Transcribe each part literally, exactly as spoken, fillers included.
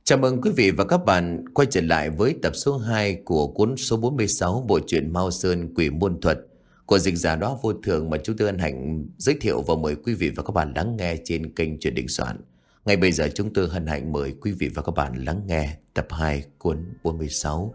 Chào mừng quý vị và các bạn quay trở lại với tập số hai của cuốn số bốn mươi sáu bộ truyện Mao Sơn Quỷ Môn Thuật của dịch giả Đó Vô Thường mà chúng tôi hân hạnh giới thiệu và mời quý vị và các bạn lắng nghe trên kênh Truyện Đình Soạn. Ngay bây giờ chúng tôi hân hạnh mời quý vị và các bạn lắng nghe tập hai cuốn bốn mươi sáu.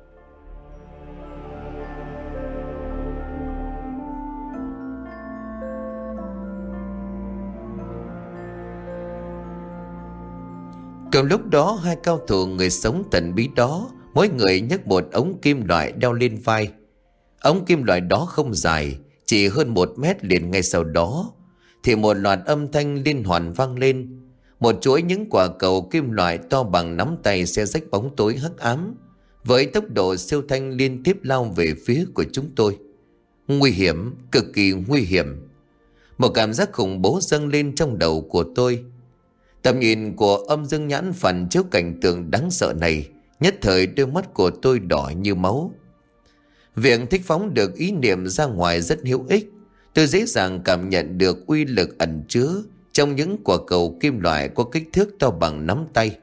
Cùng lúc đó, hai cao thủ người sống thần bí đó, mỗi người nhấc một ống kim loại đeo lên vai. Ống kim loại đó không dài, chỉ hơn một mét. Liền ngay sau đó thì một loạt âm thanh liên hoàn vang lên. Một chuỗi những quả cầu kim loại to bằng nắm tay xé rách bóng tối hắc ám, với tốc độ siêu thanh liên tiếp lao về phía của chúng tôi. Nguy hiểm, cực kỳ nguy hiểm. Một cảm giác khủng bố dâng lên trong đầu của tôi. Tầm nhìn của âm dương nhãn phản chiếu cảnh tượng đáng sợ này, nhất thời đôi mắt của tôi đỏ như máu. Việc thích phóng được ý niệm ra ngoài rất hữu ích. Tôi dễ dàng cảm nhận được uy lực ẩn chứa trong những quả cầu kim loại có kích thước to bằng nắm tay.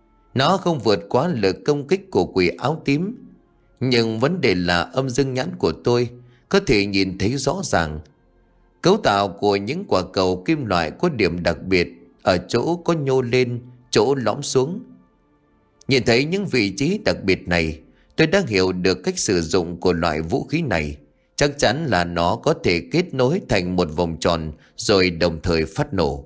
Nó không vượt quá lực công kích của quỷ áo tím, nhưng vấn đề là âm dương nhãn của tôi có thể nhìn thấy rõ ràng. Cấu tạo của những quả cầu kim loại có điểm đặc biệt, ở chỗ có nhô lên, chỗ lõm xuống. Nhìn thấy những vị trí đặc biệt này, tôi đã hiểu được cách sử dụng của loại vũ khí này. Chắc chắn là nó có thể kết nối thành một vòng tròn rồi đồng thời phát nổ.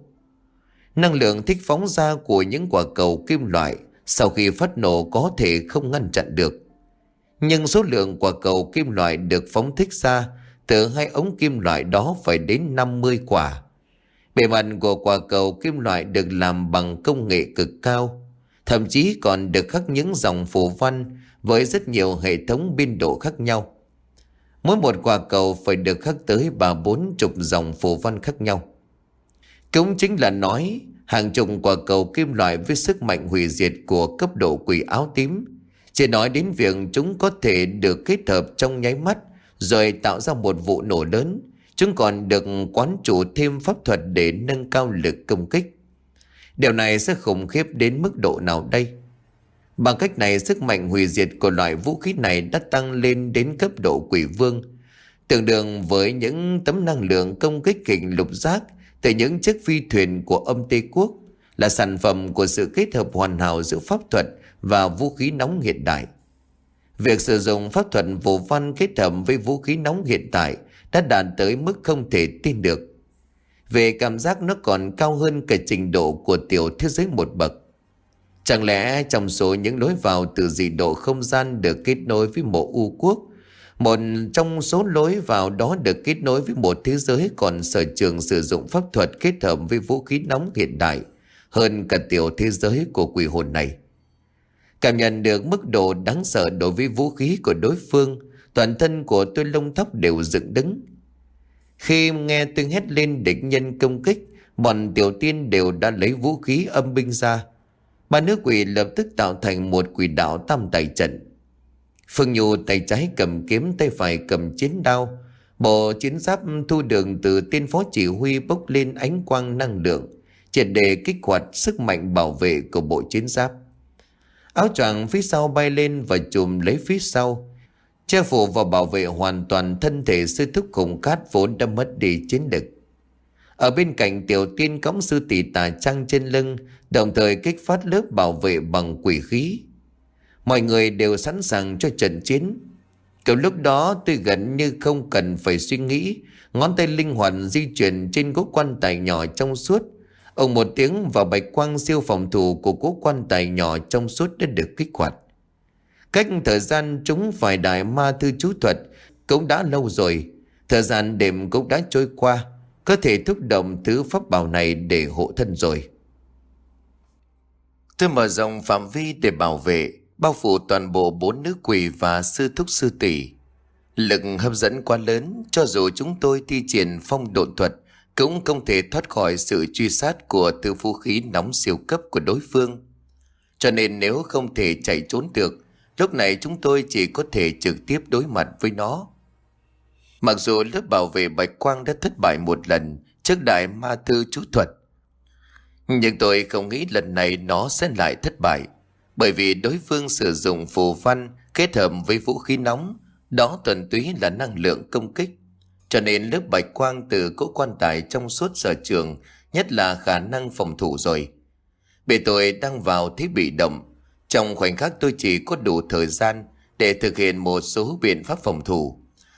Năng lượng thích phóng ra của những quả cầu kim loại sau khi phát nổ có thể không ngăn chặn được. Nhưng số lượng quả cầu kim loại được phóng thích ra từ hai ống kim loại đó phải đến năm mươi quả. Bề mặt của quả cầu kim loại được làm bằng công nghệ cực cao, thậm chí còn được khắc những dòng phù văn với rất nhiều hệ thống biên độ khác nhau. Mỗi một quả cầu phải được khắc tới ba bốn chục dòng phù văn khác nhau. Cũng chính là nói, hàng chục quả cầu kim loại với sức mạnh hủy diệt của cấp độ quỷ áo tím. Chỉ nói đến việc chúng có thể được kết hợp trong nháy mắt rồi tạo ra một vụ nổ lớn. Chúng còn được quán chủ thêm pháp thuật để nâng cao lực công kích. Điều này sẽ khủng khiếp đến mức độ nào đây? Bằng cách này, sức mạnh hủy diệt của loại vũ khí này đã tăng lên đến cấp độ quỷ vương, tương đương với những tấm năng lượng công kích hình lục giác từ những chiếc phi thuyền của âm Tây Quốc, là sản phẩm của sự kết hợp hoàn hảo giữa pháp thuật và vũ khí nóng hiện đại. Việc sử dụng pháp thuật phù văn kết hợp với vũ khí nóng hiện tại đã đạt tới mức không thể tin được. Về cảm giác nó còn cao hơn cả trình độ của tiểu thế giới một bậc. Chẳng lẽ trong số những lối vào từ dị độ không gian được kết nối với mộ U Quốc, một trong số lối vào đó được kết nối với một thế giới còn sở trường sử dụng pháp thuật kết hợp với vũ khí nóng hiện đại hơn cả tiểu thế giới của quỷ hồn này? Cảm nhận được mức độ đáng sợ đối với vũ khí của đối phương, toàn thân của tôi lông tóc đều dựng đứng. Khi nghe tiếng hét lên địch nhân công kích, bọn tiểu tiên đều đã lấy vũ khí âm binh ra. Ba nữ quỷ lập tức tạo thành một quỷ đạo tam tài trận. Phương Nhu tay trái cầm kiếm, tay phải cầm chiến đao. Bộ chiến giáp thu đường từ tên phó chỉ huy bốc lên ánh quang năng lượng, triệt để kích hoạt sức mạnh bảo vệ của bộ chiến giáp. Áo choàng phía sau bay lên và chùm lấy phía sau, che phủ và bảo vệ hoàn toàn thân thể sư thúc khủng cát vốn đã mất đi chiến lực. Ở bên cạnh tiểu tiên cõng sư tỷ tà trăng trên lưng, đồng thời kích phát lớp bảo vệ bằng quỷ khí. Mọi người đều sẵn sàng cho trận chiến. Kiểu lúc đó tôi gần như không cần phải suy nghĩ, ngón tay linh hoạt di chuyển trên cỗ quan tài nhỏ trong suốt. Ông một tiếng và bạch quang siêu phòng thủ của cỗ quan tài nhỏ trong suốt đã được kích hoạt. Cách thời gian chúng phải đại ma thư chú thuật cũng đã lâu rồi. Thời gian đêm cũng đã trôi qua, có thể thúc động thứ pháp bảo này để hộ thân rồi. Tôi mở rộng phạm vi để bảo vệ, bao phủ toàn bộ bốn nữ quỷ và sư thúc sư tỷ. Lực hấp dẫn quá lớn, cho dù chúng tôi thi triển phong độn thuật cũng không thể thoát khỏi sự truy sát của thứ vũ khí nóng siêu cấp của đối phương. Cho nên nếu không thể chạy trốn được, lúc này chúng tôi chỉ có thể trực tiếp đối mặt với nó. Mặc dù lớp bảo vệ bạch quang đã thất bại một lần trước đại ma thư chú thuật, nhưng tôi không nghĩ lần này nó sẽ lại thất bại. Bởi vì đối phương sử dụng phù văn kết hợp với vũ khí nóng, đó thuần túy là năng lượng công kích. Cho nên lớp bạch quang từ cỗ quan tài trong suốt sở trường nhất là khả năng phòng thủ rồi. Bị tôi đang vào thế bị động. Trong khoảnh khắc tôi chỉ có đủ thời gian để thực hiện một số biện pháp phòng thủ.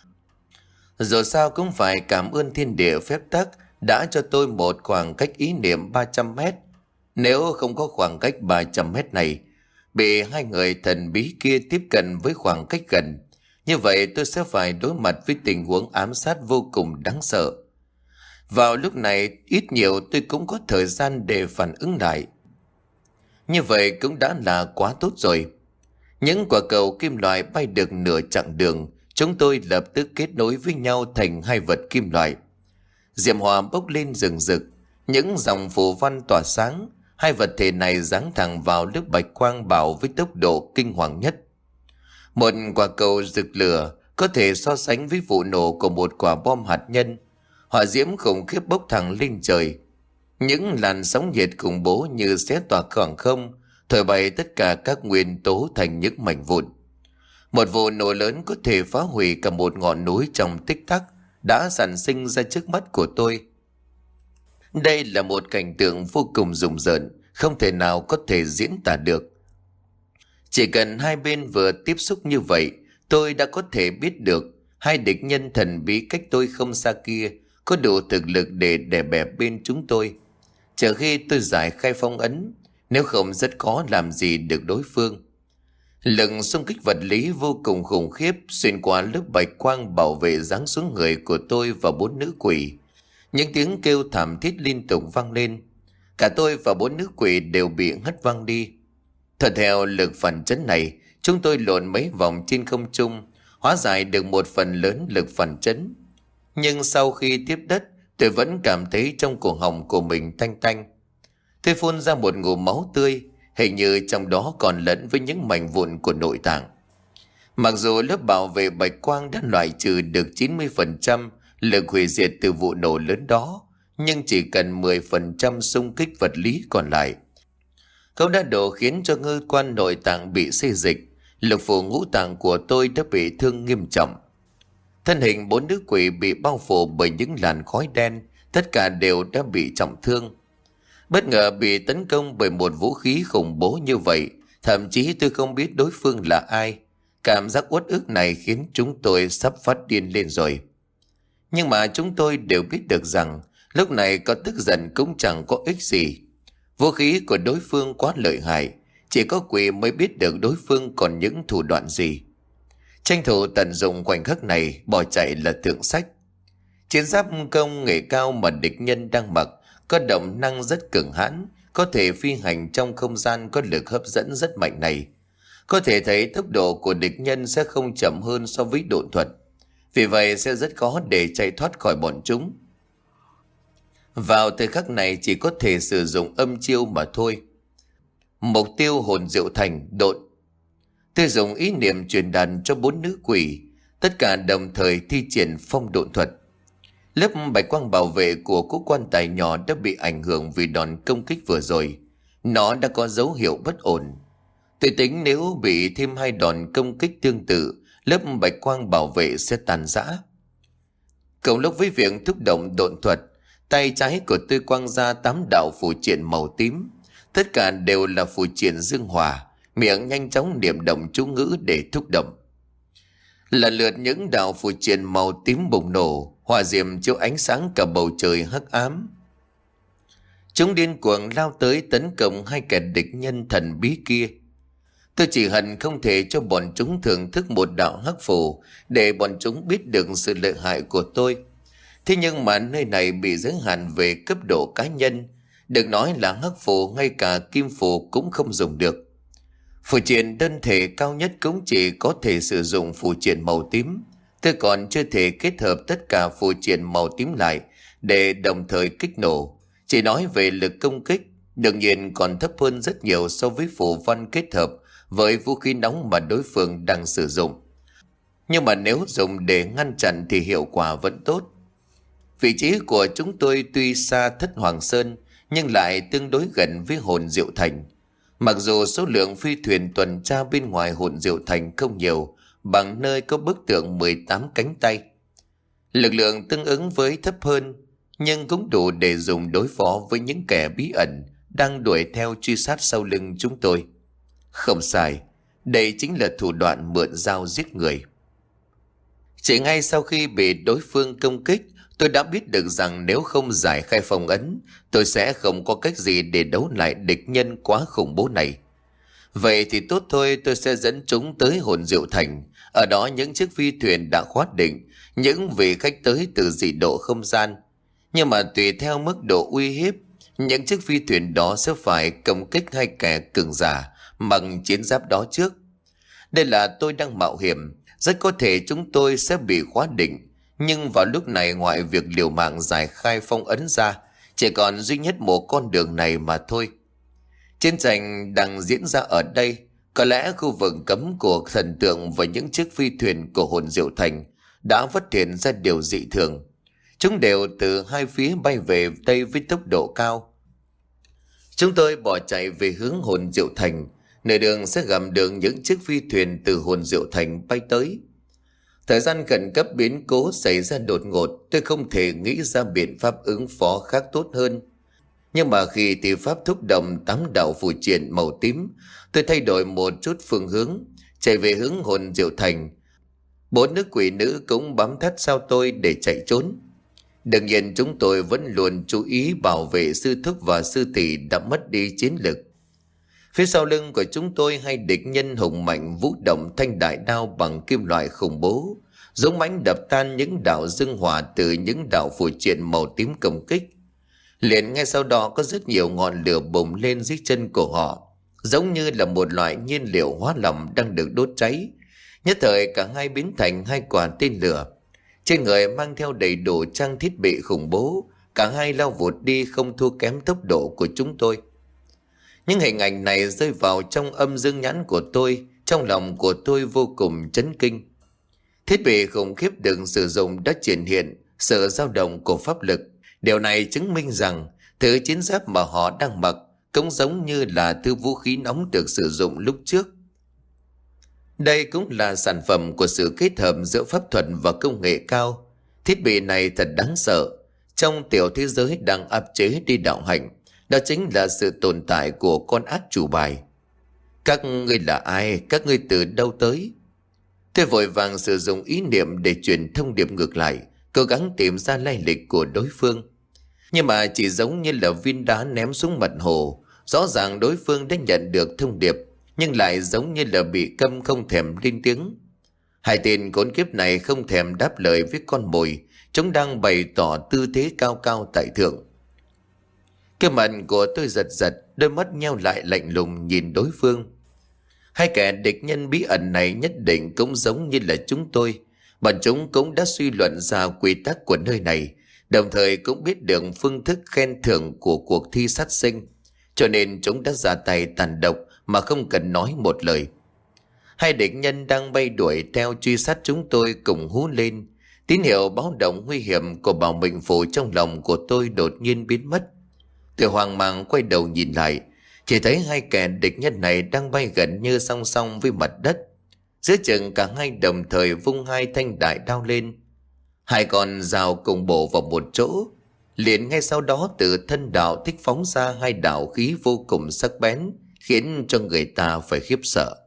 Dù sao cũng phải cảm ơn thiên địa phép tắc đã cho tôi một khoảng cách ý niệm ba trăm mét. Nếu không có khoảng cách ba trăm mét này, bị hai người thần bí kia tiếp cận với khoảng cách gần, như vậy tôi sẽ phải đối mặt với tình huống ám sát vô cùng đáng sợ. Vào lúc này, ít nhiều tôi cũng có thời gian để phản ứng lại. Như vậy cũng đã là quá tốt rồi. Những quả cầu kim loại bay được nửa chặng đường, chúng tôi lập tức kết nối với nhau thành hai vật kim loại. Diệm hỏa bốc lên rừng rực, những dòng phù văn tỏa sáng, hai vật thể này giáng thẳng vào lớp bạch quang bảo với tốc độ kinh hoàng nhất. Một quả cầu rực lửa có thể so sánh với vụ nổ của một quả bom hạt nhân. Hỏa diễm khủng khiếp bốc thẳng lên trời. Những làn sóng nhiệt khủng bố như xé toạc khoảng không, thổi bay tất cả các nguyên tố thành những mảnh vụn. Một vụ nổ lớn có thể phá hủy cả một ngọn núi trong tích tắc đã sản sinh ra trước mắt của tôi. Đây là một cảnh tượng vô cùng rùng rợn, không thể nào có thể diễn tả được. Chỉ cần hai bên vừa tiếp xúc như vậy, tôi đã có thể biết được hai địch nhân thần bí cách tôi không xa kia có đủ thực lực để đè bẹp bên chúng tôi. Chờ khi tôi giải khai phong ấn, nếu không rất khó làm gì được đối phương. Lực xung kích vật lý vô cùng khủng khiếp xuyên qua lớp bạch quang bảo vệ giáng xuống người của tôi và bốn nữ quỷ. Những tiếng kêu thảm thiết liên tục vang lên. Cả tôi và bốn nữ quỷ đều bị hất văng đi. Thuận theo lực phản chấn này, chúng tôi lộn mấy vòng trên không trung, hóa giải được một phần lớn lực phản chấn. Nhưng sau khi tiếp đất, tôi vẫn cảm thấy trong cổ họng của mình tanh tanh. Tôi phun ra một ngụm máu tươi, hình như trong đó còn lẫn với những mảnh vụn của nội tạng. Mặc dù lớp bảo vệ bạch quang đã loại trừ được chín mươi phần trăm lực hủy diệt từ vụ nổ lớn đó, nhưng chỉ cần mười phần trăm xung kích vật lý còn lại. Câu đã đổ khiến cho ngư quan nội tạng bị xê dịch, lực phủ ngũ tạng của tôi đã bị thương nghiêm trọng. Thân hình bốn nữ quỷ bị bao phủ bởi những làn khói đen, tất cả đều đã bị trọng thương. Bất ngờ bị tấn công bởi một vũ khí khủng bố như vậy, thậm chí tôi không biết đối phương là ai. Cảm giác uất ức này khiến chúng tôi sắp phát điên lên rồi. Nhưng mà chúng tôi đều biết được rằng lúc này có tức giận cũng chẳng có ích gì. Vũ khí của đối phương quá lợi hại, chỉ có quỷ mới biết được đối phương còn những thủ đoạn gì. Tranh thủ tận dụng khoảnh khắc này, bỏ chạy là thượng sách. Chiến giáp công nghệ cao mà địch nhân đang mặc có động năng rất cường hãn, có thể phi hành trong không gian có lực hấp dẫn rất mạnh này. Có thể thấy tốc độ của địch nhân sẽ không chậm hơn so với độn thuật, vì vậy sẽ rất khó để chạy thoát khỏi bọn chúng. Vào thời khắc này chỉ có thể sử dụng âm chiêu mà thôi. Mục tiêu hồn diệu thành độn. Tôi dùng ý niệm truyền đạt cho bốn nữ quỷ, tất cả đồng thời thi triển phong độn thuật. Lớp bạch quang bảo vệ của cỗ quan tài nhỏ đã bị ảnh hưởng vì đòn công kích vừa rồi. Nó đã có dấu hiệu bất ổn. Tôi tính nếu bị thêm hai đòn công kích tương tự, lớp bạch quang bảo vệ sẽ tàn rã. Cộng lúc với việc thúc động độn thuật, tay trái của tôi quang ra tám đạo phù triện màu tím. Tất cả đều là phù triện dương hỏa, miệng nhanh chóng niệm động chú ngữ để thúc động. Lần lượt những đạo phù triện màu tím bùng nổ, hỏa diệm chiếu ánh sáng cả bầu trời hắc ám. Chúng điên cuồng lao tới tấn công hai kẻ địch nhân thần bí kia. Tôi chỉ hận không thể cho bọn chúng thưởng thức một đạo hắc phù để bọn chúng biết được sự lợi hại của tôi. Thế nhưng mà nơi này bị giới hạn về cấp độ cá nhân. Đừng nói là hắc phù, ngay cả kim phù cũng không dùng được. Phù triện đơn thể cao nhất cũng chỉ có thể sử dụng phù triện màu tím. Tôi còn chưa thể kết hợp tất cả phù triện màu tím lại để đồng thời kích nổ. Chỉ nói về lực công kích, đương nhiên còn thấp hơn rất nhiều so với phù văn kết hợp với vũ khí nóng mà đối phương đang sử dụng. Nhưng mà nếu dùng để ngăn chặn thì hiệu quả vẫn tốt. Vị trí của chúng tôi tuy xa Thất Hoàng Sơn nhưng lại tương đối gần với hồn diệu thành. Mặc dù số lượng phi thuyền tuần tra bên ngoài Hồn Diệu Thành không nhiều bằng nơi có bức tượng mười tám cánh tay, lực lượng tương ứng với thấp hơn, nhưng cũng đủ để dùng đối phó với những kẻ bí ẩn đang đuổi theo truy sát sau lưng chúng tôi. Không sai, đây chính là thủ đoạn mượn dao giết người. Chỉ ngay sau khi bị đối phương công kích, tôi đã biết được rằng nếu không giải khai phong ấn, tôi sẽ không có cách gì để đấu lại địch nhân quá khủng bố này. Vậy thì tốt thôi, tôi sẽ dẫn chúng tới Hồn Diệu Thành. Ở đó những chiếc phi thuyền đã khoát định, những vị khách tới từ dị độ không gian. Nhưng mà tùy theo mức độ uy hiếp, những chiếc phi thuyền đó sẽ phải công kích hai kẻ cường giả bằng chiến giáp đó trước. Đây là tôi đang mạo hiểm, rất có thể chúng tôi sẽ bị khóa định. Nhưng vào lúc này, ngoài việc liều mạng giải khai phong ấn ra, chỉ còn duy nhất một con đường này mà thôi. Chiến tranh đang diễn ra ở đây, có lẽ khu vực cấm của thần tượng và những chiếc phi thuyền của Hồn Diệu Thành đã phát hiện ra điều dị thường. Chúng đều từ hai phía bay về Tây với tốc độ cao. Chúng tôi bỏ chạy về hướng Hồn Diệu Thành, nửa đường sẽ gặp được những chiếc phi thuyền từ Hồn Diệu Thành bay tới. Thời gian khẩn cấp biến cố xảy ra đột ngột, tôi không thể nghĩ ra biện pháp ứng phó khác tốt hơn. Nhưng mà khi tỷ pháp thúc động tám đạo phù triện màu tím, tôi thay đổi một chút phương hướng, chạy về hướng Hồn Diệu Thành. Bốn nữ quỷ nữ cũng bám thắt sau tôi để chạy trốn. Đương nhiên chúng tôi vẫn luôn chú ý bảo vệ sư thúc và sư tỷ đã mất đi chiến lực. Phía sau lưng của chúng tôi, hai địch nhân hùng mạnh vũ động thanh đại đao bằng kim loại khủng bố, dũng mãnh đập tan những đạo dương hỏa từ những đạo phù triện màu tím công kích. Liền ngay sau đó có rất nhiều ngọn lửa bùng lên dưới chân của họ, giống như là một loại nhiên liệu hóa lỏng đang được đốt cháy. Nhất thời cả hai biến thành hai quả tên lửa. Trên người mang theo đầy đủ trang thiết bị khủng bố, cả hai lao vụt đi không thua kém tốc độ của chúng tôi. Những hình ảnh này rơi vào trong âm dương nhãn của tôi, trong lòng của tôi vô cùng chấn kinh. Thiết bị khủng khiếp được sử dụng đã triển hiện sự dao động của pháp lực. Điều này chứng minh rằng thứ chiến giáp mà họ đang mặc cũng giống như là thứ vũ khí nóng được sử dụng lúc trước. Đây cũng là sản phẩm của sự kết hợp giữa pháp thuật và công nghệ cao. Thiết bị này thật đáng sợ. Trong tiểu thế giới đang áp chế đi đạo hạnh, đó chính là sự tồn tại của con ác chủ bài. Các ngươi là ai? Các ngươi từ đâu tới? Tôi vội vàng sử dụng ý niệm để truyền thông điệp ngược lại, cố gắng tìm ra lai lịch của đối phương. Nhưng mà chỉ giống như là viên đá ném xuống mặt hồ, rõ ràng đối phương đã nhận được thông điệp, nhưng lại giống như là bị câm không thèm lên tiếng. Hai tên khốn kiếp này không thèm đáp lời với con mồi, chúng đang bày tỏ tư thế cao cao tại thượng. Cái mặt của tôi giật giật, đôi mắt nheo lại lạnh lùng nhìn đối phương. Hai kẻ địch nhân bí ẩn này nhất định cũng giống như là chúng tôi. Bọn chúng cũng đã suy luận ra quy tắc của nơi này, đồng thời cũng biết được phương thức khen thưởng của cuộc thi sát sinh, cho nên chúng đã ra tay tàn độc mà không cần nói một lời. Hai địch nhân đang bay đuổi theo truy sát chúng tôi cùng hú lên. Tín hiệu báo động nguy hiểm của bảo mệnh phù trong lòng của tôi đột nhiên biến mất. Tôi hoang mang quay đầu nhìn lại, chỉ thấy hai kẻ địch nhân này đang bay gần như song song với mặt đất. Giữa chừng cả hai đồng thời vung hai thanh đại đao lên. Hai con dao cùng bổ vào một chỗ. Liền ngay sau đó từ thân đạo thích phóng ra hai đạo khí vô cùng sắc bén, khiến cho người ta phải khiếp sợ.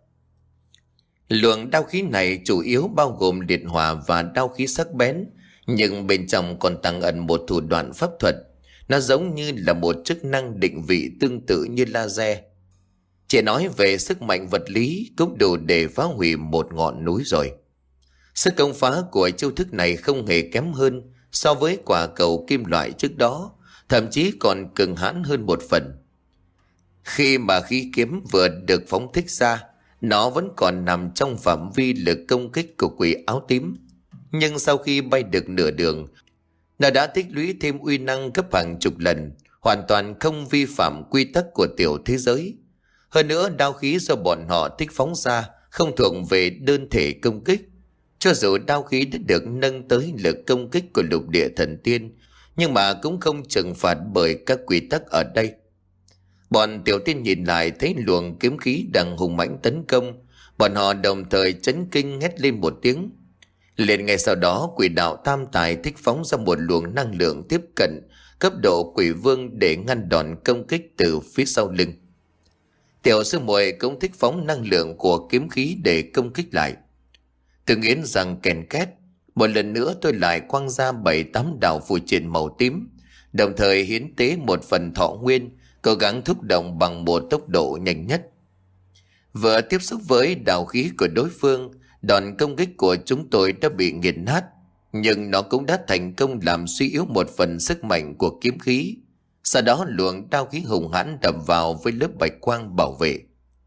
Luồng đao khí này chủ yếu bao gồm liệt hỏa và đao khí sắc bén, nhưng bên trong còn tàng ẩn một thủ đoạn pháp thuật. Nó giống như là một chức năng định vị tương tự như laser. Chỉ nói về sức mạnh vật lý cũng đủ để phá hủy một ngọn núi rồi. Sức công phá của chiêu thức này không hề kém hơn so với quả cầu kim loại trước đó, thậm chí còn cứng hãn hơn một phần. Khi mà khí kiếm vừa được phóng thích ra, nó vẫn còn nằm trong phạm vi lực công kích của quỷ áo tím. Nhưng sau khi bay được nửa đường, nó đã tích lũy thêm uy năng gấp hàng chục lần, hoàn toàn không vi phạm quy tắc của tiểu thế giới. Hơn nữa, đao khí do bọn họ thích phóng ra không thuộc về đơn thể công kích. Cho dù đao khí đã được nâng tới lực công kích của lục địa thần tiên, nhưng mà cũng không trừng phạt bởi các quy tắc ở đây. Bọn Tiểu Tiên nhìn lại thấy luồng kiếm khí đang hùng mãnh tấn công. Bọn họ đồng thời chấn kinh hét lên một tiếng. Liền ngay sau đó, quỷ đạo tam tài thích phóng ra một luồng năng lượng tiếp cận cấp độ quỷ vương để ngăn đòn công kích từ phía sau lưng. Tiểu sư muội cũng thích phóng năng lượng của kiếm khí để công kích lại. Từ nghiến rằng kèn két, một lần nữa tôi lại quăng ra bảy tám đạo phù triện màu tím, đồng thời hiến tế một phần thọ nguyên, cố gắng thúc động bằng một tốc độ nhanh nhất. Vừa tiếp xúc với đạo khí của đối phương, đòn công kích của chúng tôi đã bị nghiền nát, nhưng nó cũng đã thành công làm suy yếu một phần sức mạnh của kiếm khí. Sau đó luồng đao khí hùng hãn đập vào với lớp bạch quang bảo vệ.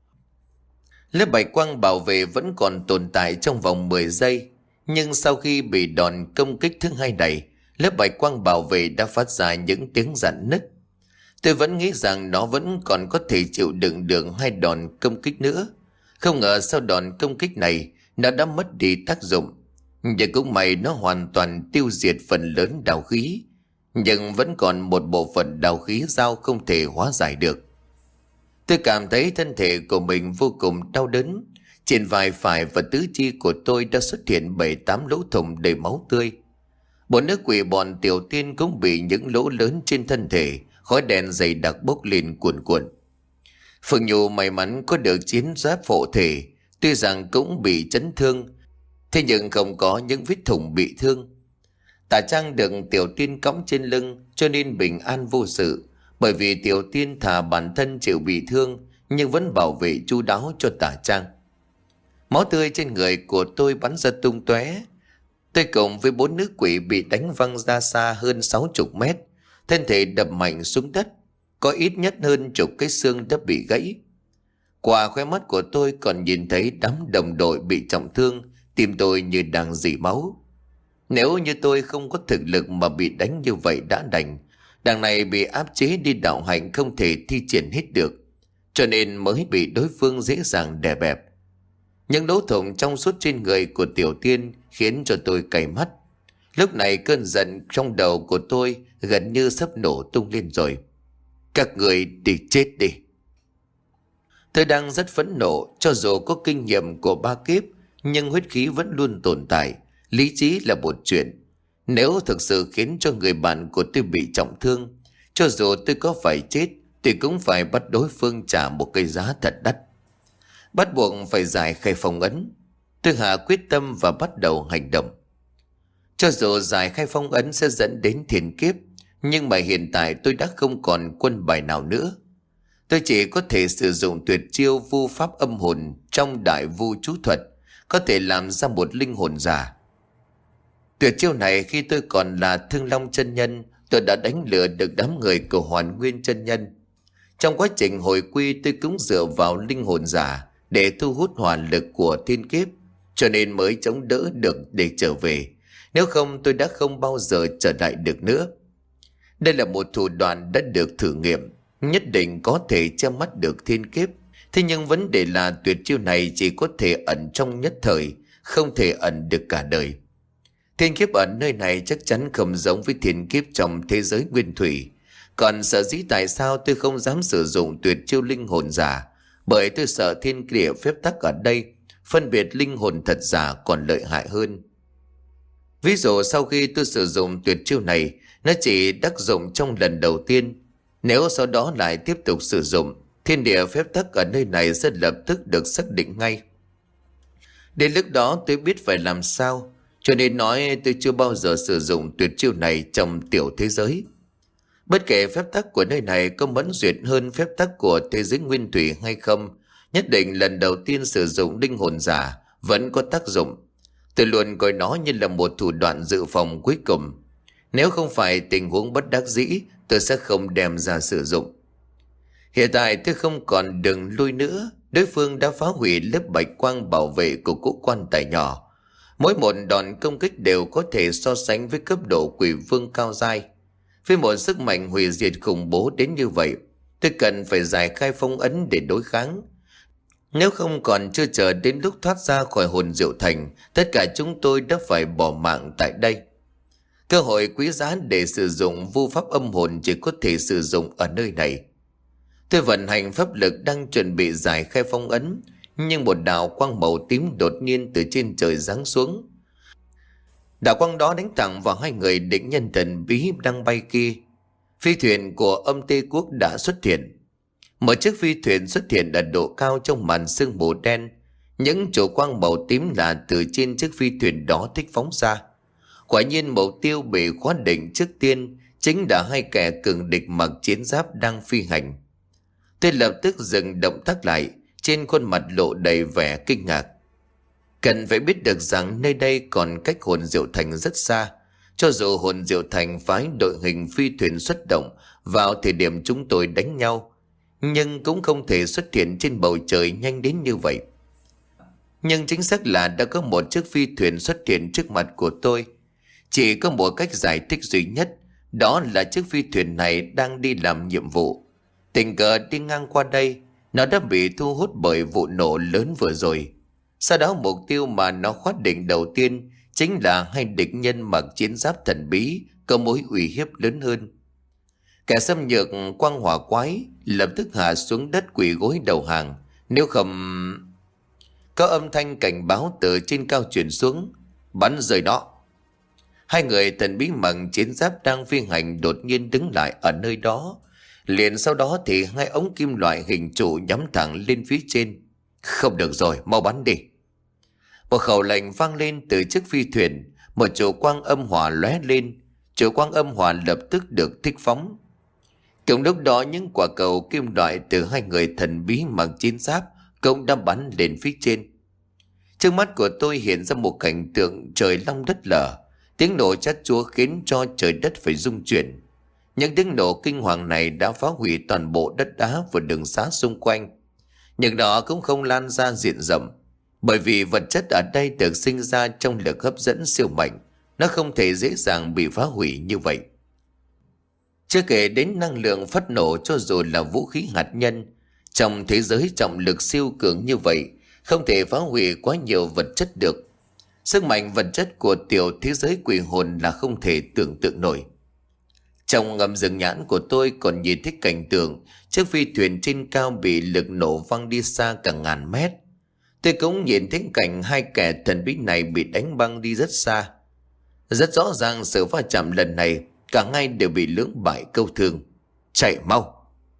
Lớp bạch quang bảo vệ vẫn còn tồn tại trong vòng mười giây, nhưng sau khi bị đòn công kích thứ hai này, lớp bạch quang bảo vệ đã phát ra những tiếng rạn nứt. Tôi vẫn nghĩ rằng nó vẫn còn có thể chịu đựng được hai đòn công kích nữa. Không ngờ sau đòn công kích này, nó đã mất đi tác dụng. Nhưng cũng may nó hoàn toàn tiêu diệt phần lớn đạo khí, nhưng vẫn còn một bộ phận đạo khí dao không thể hóa giải được. Tôi cảm thấy thân thể của mình vô cùng đau đớn. Trên vai phải và tứ chi của tôi đã xuất hiện bảy tám lỗ thủng đầy máu tươi. Bốn nữ quỷ bọn Tiểu Tiên cũng bị những lỗ lớn trên thân thể, khói đen dày đặc bốc lên cuồn cuộn. Phương Nhu may mắn có được chiến giáp hộ thể, tuy rằng cũng bị chấn thương, thế nhưng không có những vết thủng bị thương. Tả Trang được Tiểu Tiên cõng trên lưng cho nên bình an vô sự, bởi vì Tiểu Tiên thà bản thân chịu bị thương nhưng vẫn bảo vệ chu đáo cho Tả Trang. Máu tươi trên người của tôi bắn ra tung tóe. Tôi cùng với bốn nữ quỷ bị đánh văng ra xa hơn sáu chục mét, thân thể đập mạnh xuống đất, có ít nhất hơn chục cái xương đã bị gãy. Qua khóe mắt của tôi còn nhìn thấy đám đồng đội bị trọng thương, tim tôi như đang rỉ máu. Nếu như tôi không có thực lực mà bị đánh như vậy đã đành, đằng này bị áp chế đi đạo hạnh không thể thi triển hết được, cho nên mới bị đối phương dễ dàng đè bẹp. Những lỗ thủng trong suốt trên người của Tiểu Tiên khiến cho tôi cay mắt. Lúc này cơn giận trong đầu của tôi gần như sắp nổ tung lên rồi. Các người đi chết đi. Tôi đang rất phẫn nộ, cho dù có kinh nghiệm của ba kiếp, nhưng huyết khí vẫn luôn tồn tại. Lý trí là một chuyện. Nếu thực sự khiến cho người bạn của tôi bị trọng thương, cho dù tôi có phải chết, tôi cũng phải bắt đối phương trả một cái giá thật đắt. Bắt buộc phải giải khai phong ấn. Tôi hạ quyết tâm và bắt đầu hành động. Cho dù giải khai phong ấn sẽ dẫn đến thiên kiếp, nhưng mà hiện tại tôi đã không còn quân bài nào nữa. Tôi chỉ có thể sử dụng tuyệt chiêu vu pháp âm hồn trong đại vu chú thuật, có thể làm ra một linh hồn giả. Tuyệt chiêu này khi tôi còn là Thương Long chân nhân, tôi đã đánh lừa được đám người của Hoàn Nguyên chân nhân. Trong quá trình hồi quy, tôi cũng dựa vào linh hồn giả để thu hút hồn lực của thiên kiếp, cho nên mới chống đỡ được để trở về. Nếu không tôi đã không bao giờ trở lại được nữa. Đây là một thủ đoạn đã được thử nghiệm, nhất định có thể che mắt được thiên kiếp. Thế nhưng vấn đề là tuyệt chiêu này chỉ có thể ẩn trong nhất thời, không thể ẩn được cả đời. Thiên kiếp ở nơi này chắc chắn không giống với thiên kiếp trong thế giới nguyên thủy. Còn sở dĩ tại sao tôi không dám sử dụng tuyệt chiêu linh hồn giả, bởi tôi sợ thiên địa phép tắc ở đây phân biệt linh hồn thật giả còn lợi hại hơn. Ví dụ sau khi tôi sử dụng tuyệt chiêu này, nó chỉ đắc dụng trong lần đầu tiên. Nếu sau đó lại tiếp tục sử dụng, thiên địa phép tắc ở nơi này sẽ lập tức được xác định ngay. Đến lúc đó tôi biết phải làm sao, cho nên nói tôi chưa bao giờ sử dụng tuyệt chiêu này trong tiểu thế giới. Bất kể phép tắc của nơi này có mẫn duyệt hơn phép tắc của thế giới nguyên thủy hay không, nhất định lần đầu tiên sử dụng linh hồn giả vẫn có tác dụng. Tôi luôn coi nó như là một thủ đoạn dự phòng cuối cùng. Nếu không phải tình huống bất đắc dĩ, tôi sẽ không đem ra sử dụng. Hiện tại tôi không còn đường lui nữa. Đối phương đã phá hủy lớp bạch quang bảo vệ của cỗ quan tài nhỏ. Mỗi một đòn công kích đều có thể so sánh với cấp độ quỷ vương cao giai. Với một sức mạnh hủy diệt khủng bố đến như vậy, tôi cần phải giải khai phong ấn để đối kháng. Nếu không còn chưa chờ đến lúc thoát ra khỏi hồn diệu thành, tất cả chúng tôi đã phải bỏ mạng tại đây. Cơ hội quý giá để sử dụng vu pháp âm hồn chỉ có thể sử dụng ở nơi này. Tôi vận hành pháp lực đang chuẩn bị giải khai phong ấn, nhưng một đạo quang màu tím đột nhiên từ trên trời giáng xuống. Đạo quang đó đánh thẳng vào hai người địch nhân thần bí đang bay kia. Phi thuyền của âm Tê Quốc đã xuất hiện. Một chiếc phi thuyền xuất hiện ở độ cao trong màn sương mù đen. Những chùm quang màu tím là từ trên chiếc phi thuyền đó thích phóng ra. Quả nhiên mục tiêu bị khóa định trước tiên chính là hai kẻ cường địch mặc chiến giáp đang phi hành. Tôi lập tức dừng động tác lại, trên khuôn mặt lộ đầy vẻ kinh ngạc. Cần phải biết được rằng nơi đây còn cách hồn diệu thành rất xa. Cho dù hồn diệu thành phái đội hình phi thuyền xuất động vào thời điểm chúng tôi đánh nhau, nhưng cũng không thể xuất hiện trên bầu trời nhanh đến như vậy. Nhưng chính xác là đã có một chiếc phi thuyền xuất hiện trước mặt của tôi. Chỉ có một cách giải thích duy nhất, đó là chiếc phi thuyền này đang đi làm nhiệm vụ. Tình cờ đi ngang qua đây, nó đã bị thu hút bởi vụ nổ lớn vừa rồi. Sau đó mục tiêu mà nó khóa định đầu tiên chính là hai địch nhân mặc chiến giáp thần bí có mối uy hiếp lớn hơn. Kẻ xâm nhược quang hỏa quái lập tức hạ xuống đất quỳ gối đầu hàng. Nếu không... Có âm thanh cảnh báo từ trên cao truyền xuống: bắn rơi đó. Hai người thần bí mặc chiến giáp đang phi hành đột nhiên đứng lại ở nơi đó. Liền sau đó thì hai ống kim loại hình trụ nhắm thẳng lên phía trên. Không được rồi, mau bắn đi. Một khẩu lệnh vang lên từ chiếc phi thuyền. Một trụ quang âm hỏa lóe lên. Trụ quang âm hỏa lập tức được thích phóng. Cùng lúc đó những quả cầu kim loại từ hai người thần bí mặc chiến giáp cũng đã bắn lên phía trên. Trước mắt của tôi hiện ra một cảnh tượng trời long đất lở. Tiếng nổ chát chúa khiến cho trời đất phải rung chuyển. Những tiếng nổ kinh hoàng này đã phá hủy toàn bộ đất đá và đường xá xung quanh. Nhưng nó cũng không lan ra diện rộng, bởi vì vật chất ở đây được sinh ra trong lực hấp dẫn siêu mạnh. Nó không thể dễ dàng bị phá hủy như vậy. Chưa kể đến năng lượng phát nổ, cho dù là vũ khí hạt nhân, trong thế giới trọng lực siêu cường như vậy, không thể phá hủy quá nhiều vật chất được. Sức mạnh vật chất của tiểu thế giới quỷ hồn là không thể tưởng tượng nổi. Trong ngầm rừng nhãn của tôi còn nhìn thấy cảnh tượng chiếc phi thuyền trên cao bị lực nổ văng đi xa cả ngàn mét. Tôi cũng nhìn thấy cảnh hai kẻ thần bí này bị đánh băng đi rất xa. Rất rõ ràng sự va chạm lần này cả hai đều bị lưỡng bại câu thương. Chạy mau!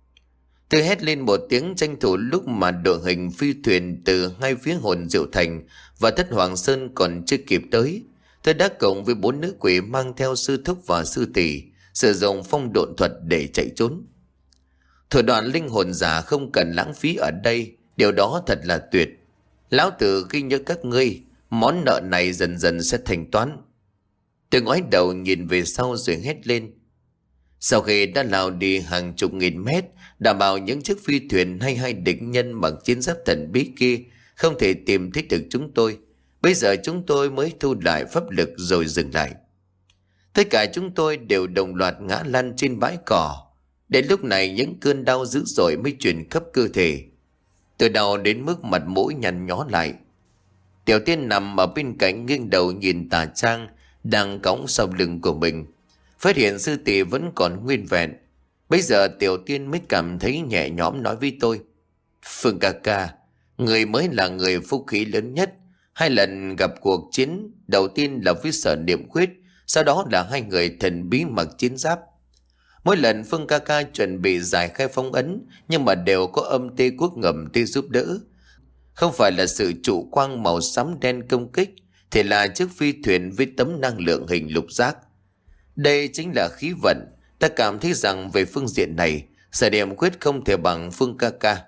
Tôi hét lên một tiếng, tranh thủ lúc mà đội hình phi thuyền từ hai phía hồn diệu thành và thất hoàng sơn còn chưa kịp tới. Tôi đã cộng với bốn nữ quỷ mang theo sư thúc và sư tỷ, sử dụng phong độn thuật để chạy trốn. Thủ đoạn linh hồn giả không cần lãng phí ở đây, điều đó thật là tuyệt. Lão tử ghi nhớ các ngươi, món nợ này dần dần sẽ thanh toán. Tôi ngoái đầu nhìn về sau rồi hét lên. Sau khi đã lao đi hàng chục nghìn mét, đảm bảo những chiếc phi thuyền hay hai địch nhân mặc chiến giáp thần bí kia không thể tìm thấy được chúng tôi, bây giờ chúng tôi mới thu lại pháp lực rồi dừng lại. Tất cả chúng tôi đều đồng loạt ngã lăn trên bãi cỏ. Đến lúc này những cơn đau dữ dội mới truyền khắp cơ thể. Tôi đau đến mức mặt mũi nhăn nhó lại. Tiểu Tiên nằm ở bên cạnh nghiêng đầu nhìn Tà Trang đang cõng sau lưng của mình, phát hiện sư tỷ vẫn còn nguyên vẹn. Bây giờ Tiểu Tiên mới cảm thấy nhẹ nhõm nói với tôi: Phương ca ca, người mới là người phúc khí lớn nhất. Hai lần gặp cuộc chiến, đầu tiên là với Sở Niệm Khuyết, sau đó là hai người thần bí mặc chiến giáp. Mỗi lần Phương ca ca chuẩn bị giải khai phong ấn, nhưng mà đều có âm Tê Quốc ngầm tới giúp đỡ. Không phải là sự trụ quang màu xám đen công kích, thì là chiếc phi thuyền với tấm năng lượng hình lục giác. Đây chính là khí vận. Ta cảm thấy rằng về phương diện này, Sở Niệm Khuyết không thể bằng Phương ca ca.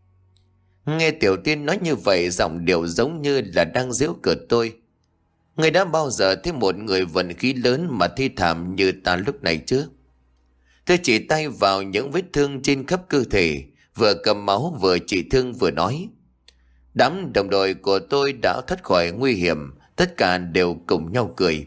Nghe Tiểu Tiên nói như vậy, giọng điệu giống như là đang giễu cợt tôi. Người đã bao giờ thấy một người vận khí lớn mà thi thảm như ta lúc này chứ? Tôi chỉ tay vào những vết thương trên khắp cơ thể, vừa cầm máu vừa trị thương vừa nói. Đám đồng đội của tôi đã thoát khỏi nguy hiểm, tất cả đều cùng nhau cười.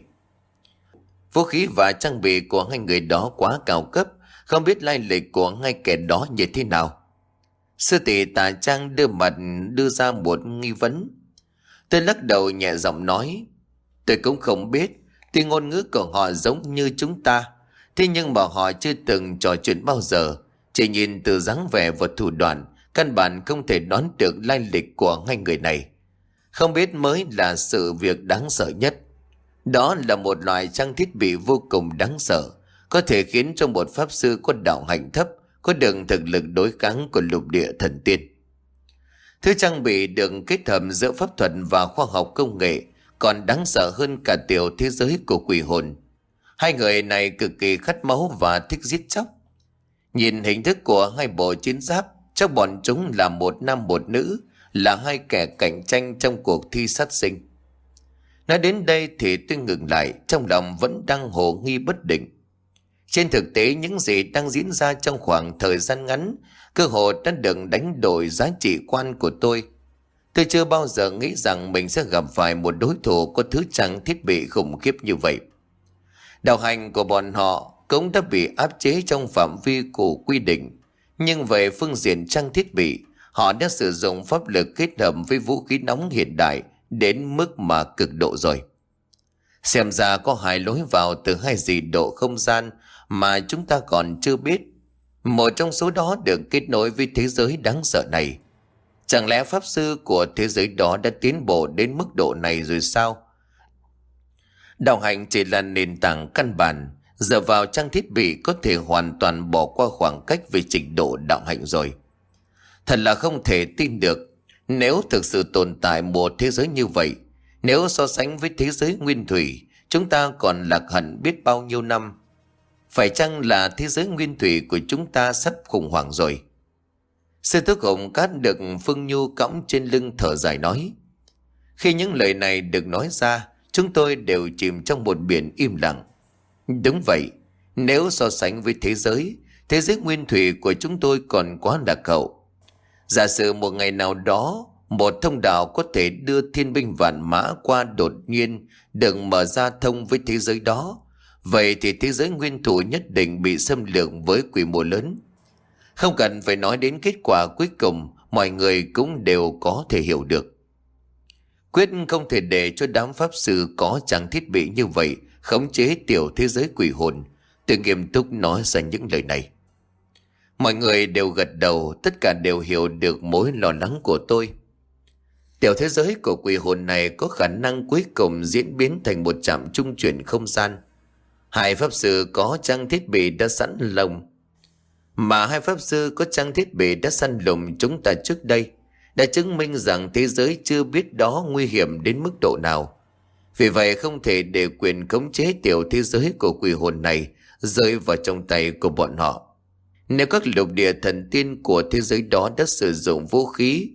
Vũ khí và trang bị của hai người đó quá cao cấp, không biết lai lịch của hai kẻ đó như thế nào. Sư tỷ Tà Trang đưa mặt đưa ra một nghi vấn. Tôi lắc đầu nhẹ giọng nói: Tôi cũng không biết, tuy ngôn ngữ của họ giống như chúng ta, thế nhưng mà họ chưa từng trò chuyện bao giờ. Chỉ nhìn từ dáng vẻ và thủ đoạn, căn bản không thể đoán được lai lịch của hai người này. Không biết mới là sự việc đáng sợ nhất. Đó là một loại trang thiết bị vô cùng đáng sợ, có thể khiến cho một pháp sư có đạo hạnh thấp có được thực lực đối kháng của lục địa thần tiên. Thứ trang bị được kết hợp giữa pháp thuật và khoa học công nghệ còn đáng sợ hơn cả tiểu thế giới của quỷ hồn. Hai người này cực kỳ khát máu và thích giết chóc. Nhìn hình thức của hai bộ chiến giáp, chắc bọn chúng là một nam một nữ, là hai kẻ cạnh tranh trong cuộc thi sát sinh. Nói đến đây thì tôi ngừng lại, trong lòng vẫn đang hồ nghi bất định. Trên thực tế, những gì đang diễn ra trong khoảng thời gian ngắn cơ hội đã được đánh đổi giá trị quan của tôi. Tôi chưa bao giờ nghĩ rằng mình sẽ gặp phải một đối thủ có thứ trang thiết bị khủng khiếp như vậy. Đạo hành của bọn họ cũng đã bị áp chế trong phạm vi của quy định, nhưng về phương diện trang thiết bị, họ đã sử dụng pháp lực kết hợp với vũ khí nóng hiện đại đến mức mà cực độ rồi. Xem ra có hai lối vào từ hai dị độ không gian mà chúng ta còn chưa biết. Một trong số đó được kết nối với thế giới đáng sợ này. Chẳng lẽ pháp sư của thế giới đó đã tiến bộ đến mức độ này rồi sao? Đạo hành chỉ là nền tảng căn bản, dựa vào trang thiết bị có thể hoàn toàn bỏ qua khoảng cách về trình độ đạo hạnh rồi. Thật là không thể tin được, nếu thực sự tồn tại một thế giới như vậy, nếu so sánh với thế giới nguyên thủy, chúng ta còn lạc hẳn biết bao nhiêu năm. Phải chăng là thế giới nguyên thủy của chúng ta sắp khủng hoảng rồi? Sư Thúc Hồng Cát được Phương Nhu cõng trên lưng thở dài nói. Khi những lời này được nói ra, chúng tôi đều chìm trong một biển im lặng. Đúng vậy, nếu so sánh với thế giới, thế giới nguyên thủy của chúng tôi còn quá lạc hậu. Giả sử một ngày nào đó, một thông đạo có thể đưa thiên binh vạn mã qua đột nhiên được mở ra thông với thế giới đó, vậy thì thế giới nguyên thủy nhất định bị xâm lược với quy mô lớn. Không cần phải nói đến kết quả cuối cùng, mọi người cũng đều có thể hiểu được. Quyết không thể để cho đám pháp sư có trang thiết bị như vậy khống chế tiểu thế giới quỷ hồn. Tôi nghiêm túc nói ra những lời này. Mọi người đều gật đầu, tất cả đều hiểu được mối lo lắng của tôi. Tiểu thế giới của quỷ hồn này có khả năng cuối cùng diễn biến thành một trạm trung chuyển không gian. Hai pháp sư có trang thiết bị đã sẵn lồng, mà hai pháp sư có trang thiết bị đã săn lùng chúng ta trước đây, đã chứng minh rằng thế giới chưa biết đó nguy hiểm đến mức độ nào. Vì vậy không thể để quyền khống chế tiểu thế giới của quỷ hồn này rơi vào trong tay của bọn họ. Nếu các lục địa thần tiên của thế giới đó đã sử dụng vũ khí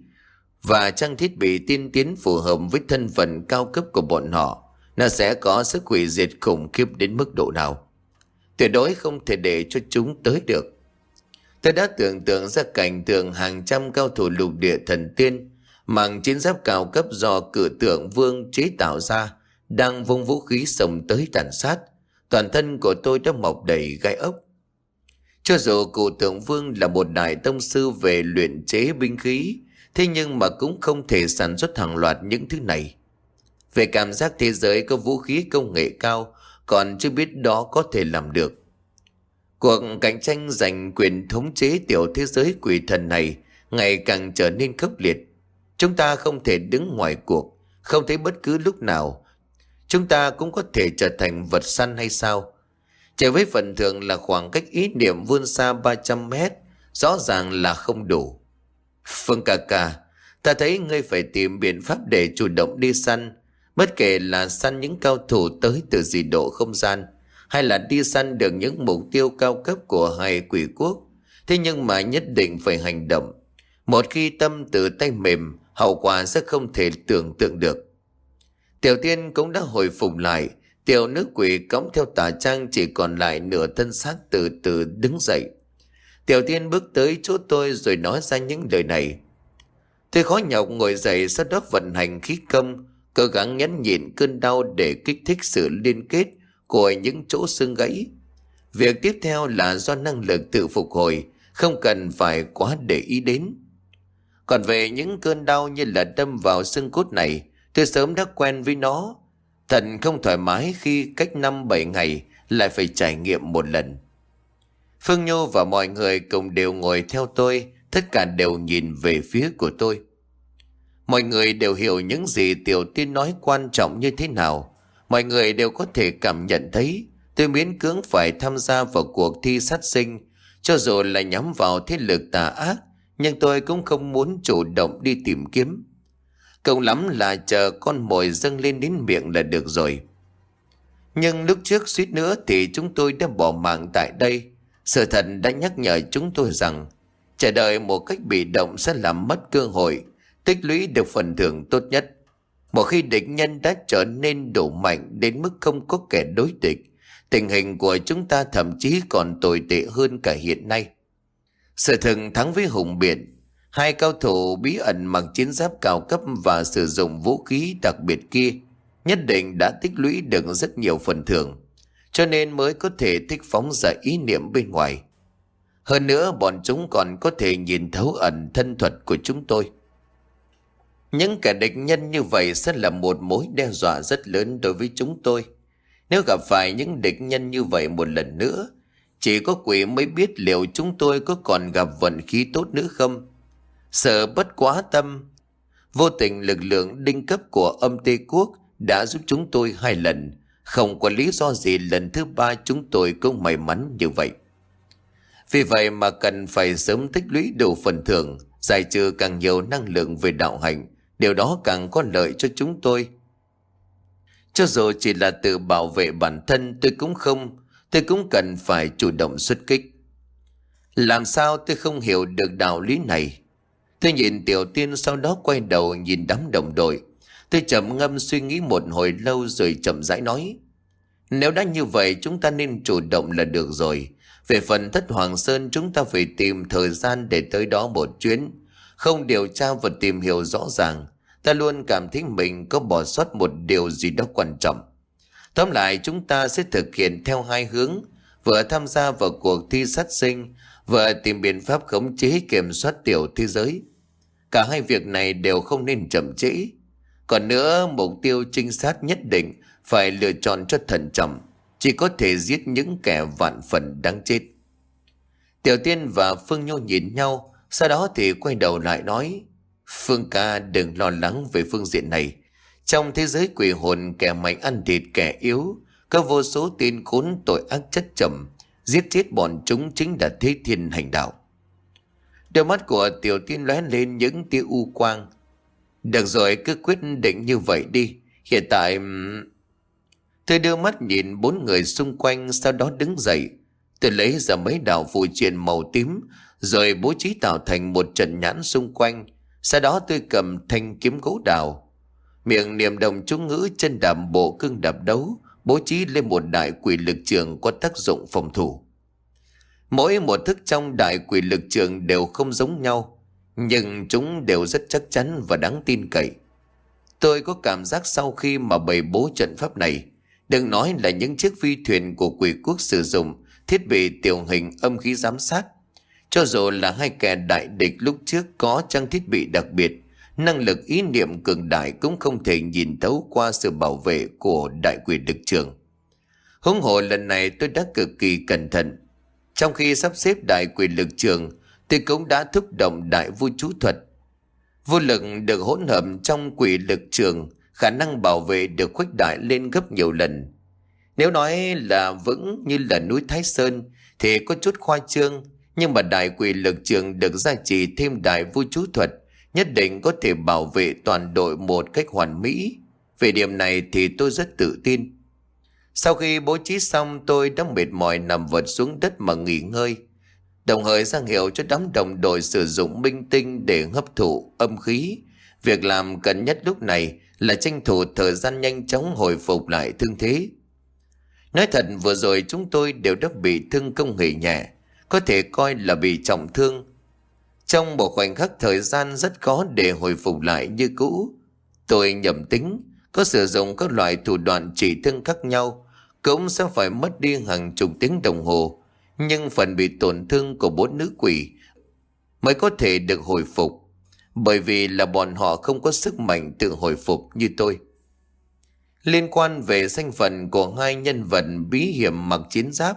và trang thiết bị tiên tiến phù hợp với thân phận cao cấp của bọn họ, nó sẽ có sức hủy diệt khủng khiếp đến mức độ nào. Tuyệt đối không thể để cho chúng tới được. Tôi đã tưởng tượng ra cảnh tượng hàng trăm cao thủ lục địa thần tiên mang chiến giáp cao cấp do cự tượng vương chế tạo ra đang vung vũ khí xông tới tàn sát. Toàn thân của tôi đã mọc đầy gai ốc. Cho dù cụ tượng vương là một đại tông sư về luyện chế binh khí, thế nhưng mà cũng không thể sản xuất hàng loạt những thứ này. Về cảm giác thế giới có vũ khí công nghệ cao, còn chưa biết đó có thể làm được. Cuộc cạnh tranh giành quyền thống chế tiểu thế giới quỷ thần này ngày càng trở nên khốc liệt. Chúng ta không thể đứng ngoài cuộc, không thấy bất cứ lúc nào chúng ta cũng có thể trở thành vật săn hay sao? Chỉ với phần thưởng là khoảng cách ý niệm vươn xa ba trăm mét, rõ ràng là không đủ. Phương ca ca, ta thấy ngươi phải tìm biện pháp để chủ động đi săn, bất kể là săn những cao thủ tới từ dị độ không gian, hay là đi săn được những mục tiêu cao cấp của hai quỷ quốc. Thế nhưng mà nhất định phải hành động. Một khi tâm từ tay mềm, hậu quả sẽ không thể tưởng tượng được. Tiểu Tiên cũng đã hồi phục lại. Tiểu nữ quỷ cõng theo tà trang chỉ còn lại nửa thân xác từ từ đứng dậy. Tiểu Tiên bước tới chỗ tôi rồi nói ra những lời này. Tôi khó nhọc ngồi dậy, sau đó vận hành khí công, cố gắng nhẫn nhịn cơn đau để kích thích sự liên kết của những chỗ xương gãy. Việc tiếp theo là do năng lực tự phục hồi, không cần phải quá để ý đến. Còn về những cơn đau như là đâm vào xương cốt này, tôi sớm đã quen với nó. Thật không thoải mái khi cách năm bảy ngày lại phải trải nghiệm một lần. Phương Nhô và mọi người cùng đều ngồi theo tôi, tất cả đều nhìn về phía của tôi. Mọi người đều hiểu những gì Tiểu Tiên nói quan trọng như thế nào. Mọi người đều có thể cảm nhận thấy tôi miễn cưỡng phải tham gia vào cuộc thi sát sinh. Cho dù là nhắm vào thế lực tà ác, nhưng tôi cũng không muốn chủ động đi tìm kiếm. Cộng lắm là chờ con mồi dâng lên đến miệng là được rồi. Nhưng lúc trước suýt nữa thì chúng tôi đã bỏ mạng tại đây. Sự thật đã nhắc nhở chúng tôi rằng chờ đợi một cách bị động sẽ làm mất cơ hội tích lũy được phần thưởng tốt nhất. Một khi địch nhân đã trở nên đủ mạnh đến mức không có kẻ đối địch, tình hình của chúng ta thậm chí còn tồi tệ hơn cả hiện nay. Sự thực thắng với hùng biện, hai cao thủ bí ẩn mặc chiến giáp cao cấp và sử dụng vũ khí đặc biệt kia nhất định đã tích lũy được rất nhiều phần thưởng, cho nên mới có thể thích phóng ra ý niệm bên ngoài. Hơn nữa bọn chúng còn có thể nhìn thấu ẩn thân thuật của chúng tôi. Những kẻ địch nhân như vậy sẽ là một mối đe dọa rất lớn đối với chúng tôi. Nếu gặp phải những địch nhân như vậy một lần nữa, chỉ có quỷ mới biết liệu chúng tôi có còn gặp vận khí tốt nữa không. Sợ bất quá tâm, vô tình lực lượng đinh cấp của âm Tây Quốc đã giúp chúng tôi hai lần, không có lý do gì lần thứ ba chúng tôi cũng may mắn như vậy. Vì vậy mà cần phải sớm tích lũy đủ phần thưởng, giải trừ càng nhiều năng lượng về đạo hành, điều đó càng có lợi cho chúng tôi. Cho dù chỉ là tự bảo vệ bản thân tôi cũng không, tôi cũng cần phải chủ động xuất kích. Làm sao tôi không hiểu được đạo lý này? Tôi nhìn Tiểu Tiên, sau đó quay đầu nhìn đám đồng đội. Tôi trầm ngâm suy nghĩ một hồi lâu rồi chậm rãi nói: nếu đã như vậy chúng ta nên chủ động là được rồi. Về phần Thất Hoàng Sơn, chúng ta phải tìm thời gian để tới đó một chuyến. Không điều tra và tìm hiểu rõ ràng, ta luôn cảm thấy mình có bỏ sót một điều gì đó quan trọng. Tóm lại chúng ta sẽ thực hiện theo hai hướng: vừa tham gia vào cuộc thi sát sinh, vừa tìm biện pháp khống chế kiểm soát tiểu thế giới. Cả hai việc này đều không nên chậm trễ. Còn nữa, mục tiêu trinh sát nhất định phải lựa chọn cho thận trọng, chỉ có thể giết những kẻ vạn phần đáng chết. Tiểu Tiên và Phương Nhô nhìn nhau, sau đó thì quay đầu lại nói: Phương ca đừng lo lắng về phương diện này. Trong thế giới quỷ hồn, kẻ mạnh ăn thịt kẻ yếu, có vô số tên khốn tội ác chất chồng, giết chết bọn chúng chính là thế thiên hành đạo. Đôi mắt của Tiểu Tiên lóe lên những tia u quang. Được rồi, cứ quyết định như vậy đi. Hiện tại... Tôi đưa mắt nhìn bốn người xung quanh, sau đó đứng dậy. Tôi lấy ra mấy đạo phù triện màu tím, rồi bố trí tạo thành một trận nhãn xung quanh. Sau đó tôi cầm thanh kiếm gỗ đào, miệng niệm đồng chú ngữ, chân đạp bộ cương đạp đấu, bố trí lên một đại quỷ lực trường có tác dụng phòng thủ. Mỗi một thức trong đại quỷ lực trường đều không giống nhau, nhưng chúng đều rất chắc chắn và đáng tin cậy. Tôi có cảm giác sau khi mà bày bố trận pháp này, đừng nói là những chiếc phi thuyền của quỷ quốc sử dụng thiết bị tiểu hình âm khí giám sát, cho dù là hai kẻ đại địch lúc trước có trang thiết bị đặc biệt, năng lực ý niệm cường đại cũng không thể nhìn thấu qua sự bảo vệ của đại quỷ lực trường. Huống hồ lần này tôi đã cực kỳ cẩn thận. Trong khi sắp xếp đại quỷ lực trường, tôi cũng đã thúc động đại vu chú thuật. Vô lực được hỗn hợp trong quỷ lực trường, khả năng bảo vệ được khuếch đại lên gấp nhiều lần. Nếu nói là vững như là núi Thái Sơn thì có chút khoa trương, nhưng mà đại quỷ lực trường được gia trì thêm đại vu chú thuật, nhất định có thể bảo vệ toàn đội một cách hoàn mỹ. Về điểm này thì tôi rất tự tin. Sau khi bố trí xong, tôi đã mệt mỏi nằm vật xuống đất mà nghỉ ngơi, đồng thời ra hiệu cho đám đồng đội sử dụng minh tinh để hấp thụ âm khí. Việc làm cần nhất lúc này là tranh thủ thời gian nhanh chóng hồi phục lại thương thế. Nói thật, vừa rồi chúng tôi đều đã bị thương không hề nhẹ, có thể coi là bị trọng thương. Trong một khoảnh khắc thời gian rất khó để hồi phục lại như cũ. Tôi nhầm tính, có sử dụng các loại thủ đoạn trị thương khác nhau, cũng sẽ phải mất đi hàng chục tiếng đồng hồ. Nhưng phần bị tổn thương của bốn nữ quỷ mới có thể được hồi phục, bởi vì là bọn họ không có sức mạnh tự hồi phục như tôi. Liên quan về danh phận của hai nhân vật bí hiểm mặc chiến giáp,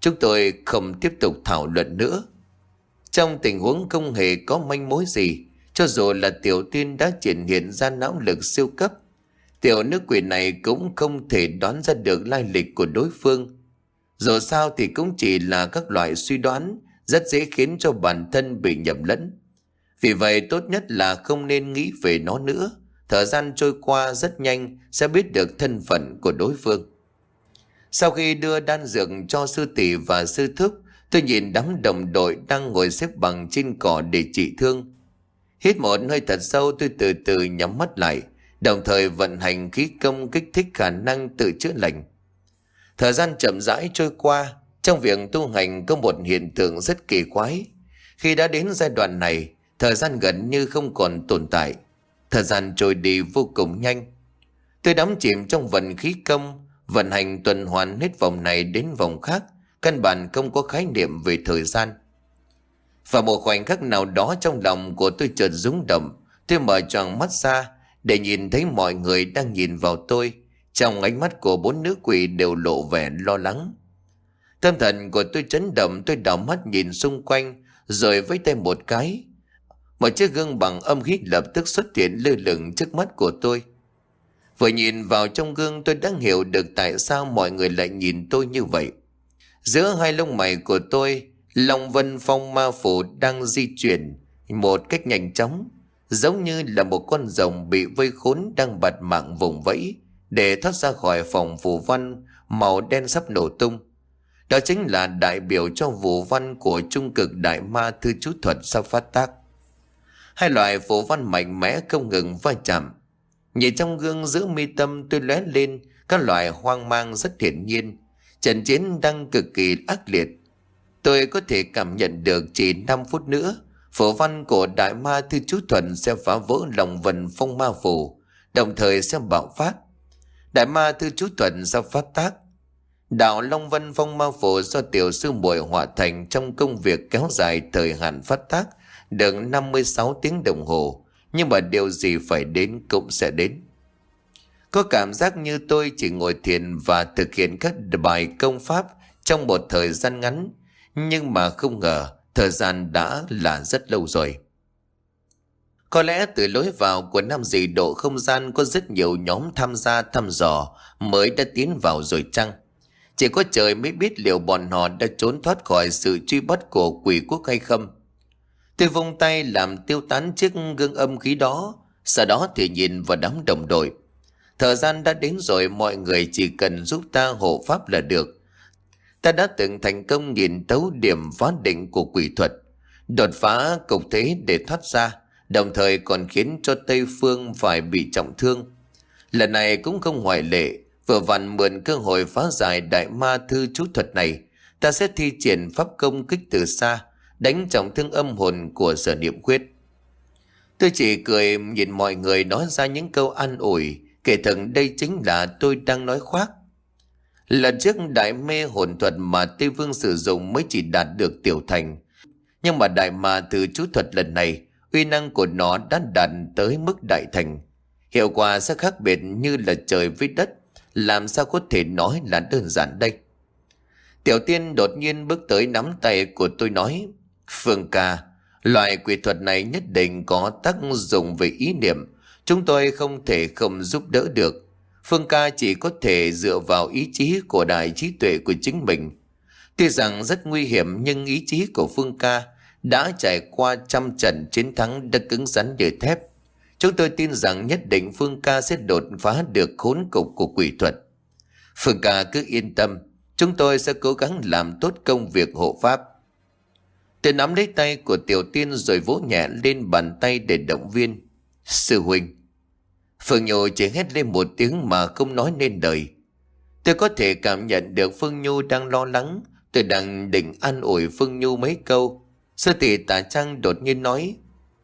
Chúng tôi không tiếp tục thảo luận nữa. Trong tình huống không hề có manh mối gì, cho dù là Tiểu Tiên đã triển hiện ra não lực siêu cấp, tiểu nữ quỷ này cũng không thể đoán ra được lai lịch của đối phương. Dù sao thì cũng chỉ là các loại suy đoán, rất dễ khiến cho bản thân bị nhầm lẫn. Vì vậy tốt nhất là không nên nghĩ về nó nữa. Thời gian trôi qua rất nhanh sẽ biết được thân phận của đối phương. Sau khi đưa đan dược cho sư tỷ và sư thúc, tôi nhìn đám đồng đội đang ngồi xếp bằng trên cỏ để trị thương. Hít một hơi thật sâu, tôi từ từ nhắm mắt lại, đồng thời vận hành khí công kích thích khả năng tự chữa lành. Thời gian chậm rãi trôi qua. Trong việc tu hành có một hiện tượng rất kỳ quái. Khi đã đến giai đoạn này, thời gian gần như không còn tồn tại. Thời gian trôi đi vô cùng nhanh. Tôi đắm chìm trong vận khí công, vận hành tuần hoàn hết vòng này đến vòng khác, căn bản không có khái niệm về thời gian. Và một khoảnh khắc nào đó trong lòng của tôi chợt rung động. Tôi mở tròn mắt ra để nhìn thấy mọi người đang nhìn vào tôi. Trong ánh mắt của bốn nữ quỷ đều lộ vẻ lo lắng. Tâm thần của tôi chấn động, tôi đảo mắt nhìn xung quanh, rồi vẫy tay một cái. Một chiếc gương bằng âm khí lập tức xuất hiện lơ lửng trước mắt của tôi. Vừa nhìn vào trong gương, tôi đã hiểu được tại sao mọi người lại nhìn tôi như vậy. Giữa hai lông mày của tôi, Long Vân Phong Ma Phủ đang di chuyển một cách nhanh chóng, giống như là một con rồng bị vây khốn đang bạt mạng vùng vẫy để thoát ra khỏi phòng phù văn màu đen sắp nổ tung. Đó chính là đại biểu cho phù văn của trung cực đại ma thư chú thuật sắp phát tác. Hai loại phù văn mạnh mẽ không ngừng va chạm. Nhìn trong gương giữa mi tâm tôi lóe lên các loại hoang mang rất hiển nhiên. Trận chiến đang cực kỳ ác liệt. Tôi có thể cảm nhận được chỉ năm phút nữa, phù văn của đại ma thư chú thuần sẽ phá vỡ Long Vân Phong Ma Phủ, đồng thời sẽ bạo phát. Đại ma thư chú thuần sẽ phát tác. Đạo Long Vân Phong Ma Phủ do tiểu sư muội hóa thành trong công việc kéo dài thời hạn phát tác được năm mươi sáu tiếng đồng hồ, nhưng mà điều gì phải đến cũng sẽ đến. Có cảm giác như tôi chỉ ngồi thiền và thực hiện các bài công pháp trong một thời gian ngắn, nhưng mà không ngờ thời gian đã là rất lâu rồi. Có lẽ từ lối vào của Nam Dị Độ không gian có rất nhiều nhóm tham gia thăm dò mới đã tiến vào rồi chăng? Chỉ có trời mới biết liệu bọn họ đã trốn thoát khỏi sự truy bắt của quỷ quốc hay không. Tôi vung tay làm tiêu tán chiếc gương âm khí đó, sau đó thì nhìn vào đám đồng đội. Thời gian đã đến rồi, mọi người chỉ cần giúp ta hộ pháp là được. Ta đã từng thành công nhìn thấu điểm phá định của quỷ thuật, đột phá cục thế để thoát ra, đồng thời còn khiến cho Tây Phương phải bị trọng thương. Lần này cũng không ngoại lệ, vừa vặn mượn cơ hội phá giải đại ma thư chú thuật này, ta sẽ thi triển pháp công kích từ xa, đánh trọng thương âm hồn của Sở Niệm Quyết. Tôi chỉ cười nhìn mọi người nói ra những câu an ủi, kể thật đây chính là tôi đang nói khoác. Lần trước đại mê hồn thuật mà Tây Vương sử dụng mới chỉ đạt được tiểu thành, nhưng mà đại ma thư chú thuật lần này, uy năng của nó đã đạt tới mức đại thành. Hiệu quả sẽ khác biệt như là trời với đất, làm sao có thể nói là đơn giản đây. Tiểu Tiên đột nhiên bước tới nắm tay của tôi nói: Phương ca, loại quỷ thuật này nhất định có tác dụng về ý niệm, chúng tôi không thể không giúp đỡ được. Phương ca chỉ có thể dựa vào ý chí của đại trí tuệ của chính mình. Tuy rằng rất nguy hiểm, nhưng ý chí của Phương ca đã trải qua trăm trận chiến thắng đã cứng rắn như thép. Chúng tôi tin rằng nhất định Phương ca sẽ đột phá được khốn cục của quỷ thuật. Phương ca cứ yên tâm, chúng tôi sẽ cố gắng làm tốt công việc hộ pháp. Tôi nắm lấy tay của Tiểu Tiên rồi vỗ nhẹ lên bàn tay để động viên. Sư huynh. Phương Nhu chỉ hét lên một tiếng mà không nói nên lời. Tôi có thể cảm nhận được Phương Nhu đang lo lắng. Tôi đang định an ủi Phương Nhu mấy câu. Sư tỷ Tả Trang đột nhiên nói: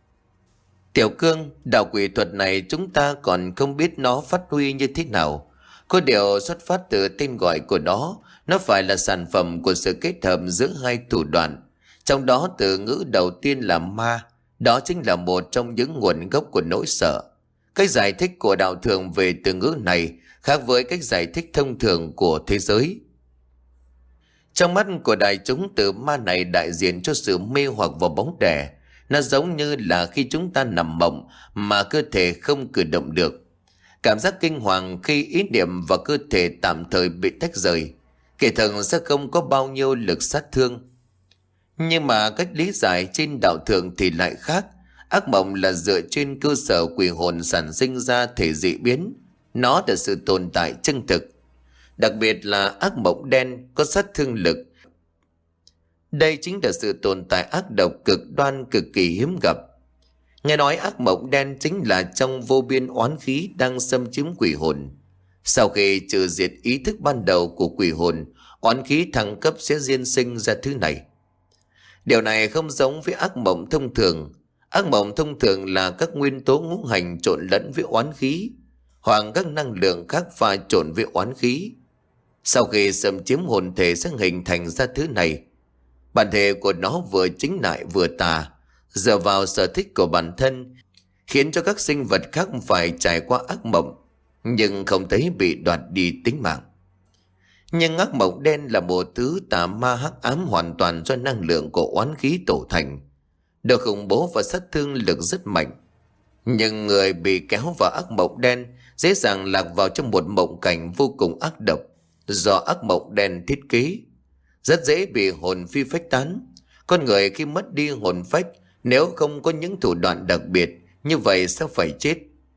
Tiểu Cương, đạo quỷ thuật này chúng ta còn không biết nó phát huy như thế nào. Có điều xuất phát từ tên gọi của nó, nó phải là sản phẩm của sự kết hợp giữa hai thủ đoạn. Trong đó từ ngữ đầu tiên là ma, đó chính là một trong những nguồn gốc của nỗi sợ. Cách giải thích của đạo thường về từ ngữ này khác với cách giải thích thông thường của thế giới. Trong mắt của đại chúng, từ ma này đại diện cho sự mê hoặc vào bóng đè. Nó giống như là khi chúng ta nằm mộng mà cơ thể không cử động được. Cảm giác kinh hoàng khi ý niệm và cơ thể tạm thời bị tách rời. Kẻ thần sẽ không có bao nhiêu lực sát thương. Nhưng mà cách lý giải trên đạo thượng thì lại khác. Ác mộng là dựa trên cơ sở quỷ hồn sản sinh ra thể dị biến. Nó là sự tồn tại chân thực. Đặc biệt là ác mộng đen có sát thương lực. Đây chính là sự tồn tại ác độc cực đoan cực kỳ hiếm gặp. Nghe nói ác mộng đen chính là trong vô biên oán khí đang xâm chiếm quỷ hồn. Sau khi trừ diệt ý thức ban đầu của quỷ hồn, oán khí thăng cấp sẽ diên sinh ra thứ này. Điều này không giống với ác mộng thông thường. Ác mộng thông thường là các nguyên tố ngũ hành trộn lẫn với oán khí, hoặc các năng lượng khác pha trộn với oán khí. Sau khi xâm chiếm hồn thể sẽ hình thành ra thứ này. Bản thể của nó vừa chính lại vừa tà, dựa vào sở thích của bản thân, khiến cho các sinh vật khác phải trải qua ác mộng, nhưng không thấy bị đoạt đi tính mạng. Nhưng ác mộng đen là một thứ tà ma hắc ám hoàn toàn do năng lượng của oán khí tổ thành, được khủng bố và sát thương lực rất mạnh. Nhưng người bị kéo vào ác mộng đen dễ dàng lạc vào trong một mộng cảnh vô cùng ác độc do ác mộng đen thiết kế, rất dễ bị hồn phi phách tán. Con người khi mất đi hồn phách, nếu không có những thủ đoạn đặc biệt, như vậy sẽ phải chết.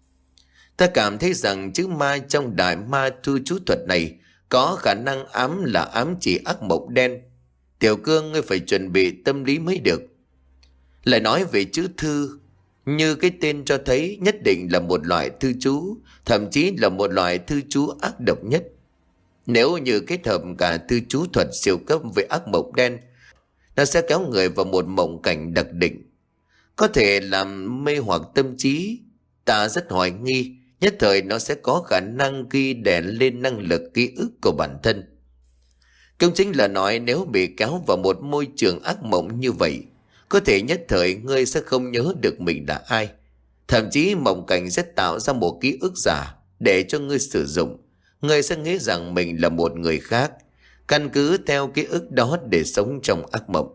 Ta cảm thấy rằng chữ ma trong đại ma thư chú thuật này có khả năng ám là ám chỉ ác mộng đen. Tiểu Cương, ngươi phải chuẩn bị tâm lý mới được. Lại nói về chữ thư, như cái tên cho thấy, nhất định là một loại thư chú, thậm chí là một loại thư chú ác độc nhất. Nếu như kết hợp cả thư chú thuật siêu cấp với ác mộng đen, nó sẽ kéo người vào một mộng cảnh đặc định, có thể làm mê hoặc tâm trí. Ta rất hoài nghi nhất thời nó sẽ có khả năng ghi đè lên năng lực ký ức của bản thân. Cũng chính là nói, nếu bị kéo vào một môi trường ác mộng như vậy, có thể nhất thời ngươi sẽ không nhớ được mình là ai. Thậm chí mộng cảnh sẽ tạo ra một ký ức giả để cho ngươi sử dụng. Ngươi sẽ nghĩ rằng mình là một người khác, căn cứ theo ký ức đó để sống trong ác mộng.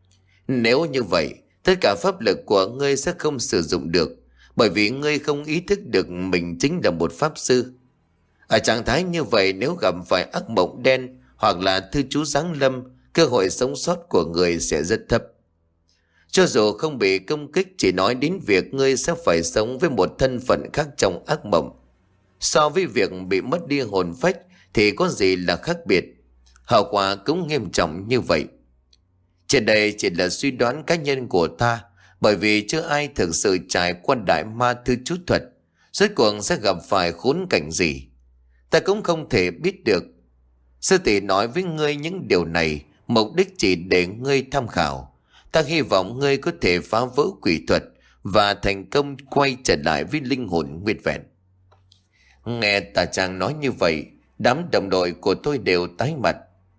Nếu như vậy, tất cả pháp lực của ngươi sẽ không sử dụng được, bởi vì ngươi không ý thức được mình chính là một pháp sư. Ở trạng thái như vậy, nếu gặp phải ác mộng đen hoặc là thư chú giáng lâm, cơ hội sống sót của người sẽ rất thấp. Cho dù không bị công kích, chỉ nói đến việc ngươi sẽ phải sống với một thân phận khác trong ác mộng. So với việc bị mất đi hồn phách thì có gì là khác biệt, hậu quả cũng nghiêm trọng như vậy. Trên đây chỉ là suy đoán cá nhân của ta, bởi vì chưa ai thực sự trải qua đại ma thư chú thuật, rốt cuộc sẽ gặp phải khốn cảnh gì, ta cũng không thể biết được. Sư tỷ nói với ngươi những điều này mục đích chỉ để ngươi tham khảo. Ta hy vọng ngươi có thể phá vỡ quỷ thuật và thành công quay trở lại với linh hồn nguyên vẹn. Nghe Tà Trang nói như vậy, đám đồng đội của tôi đều tái mặt.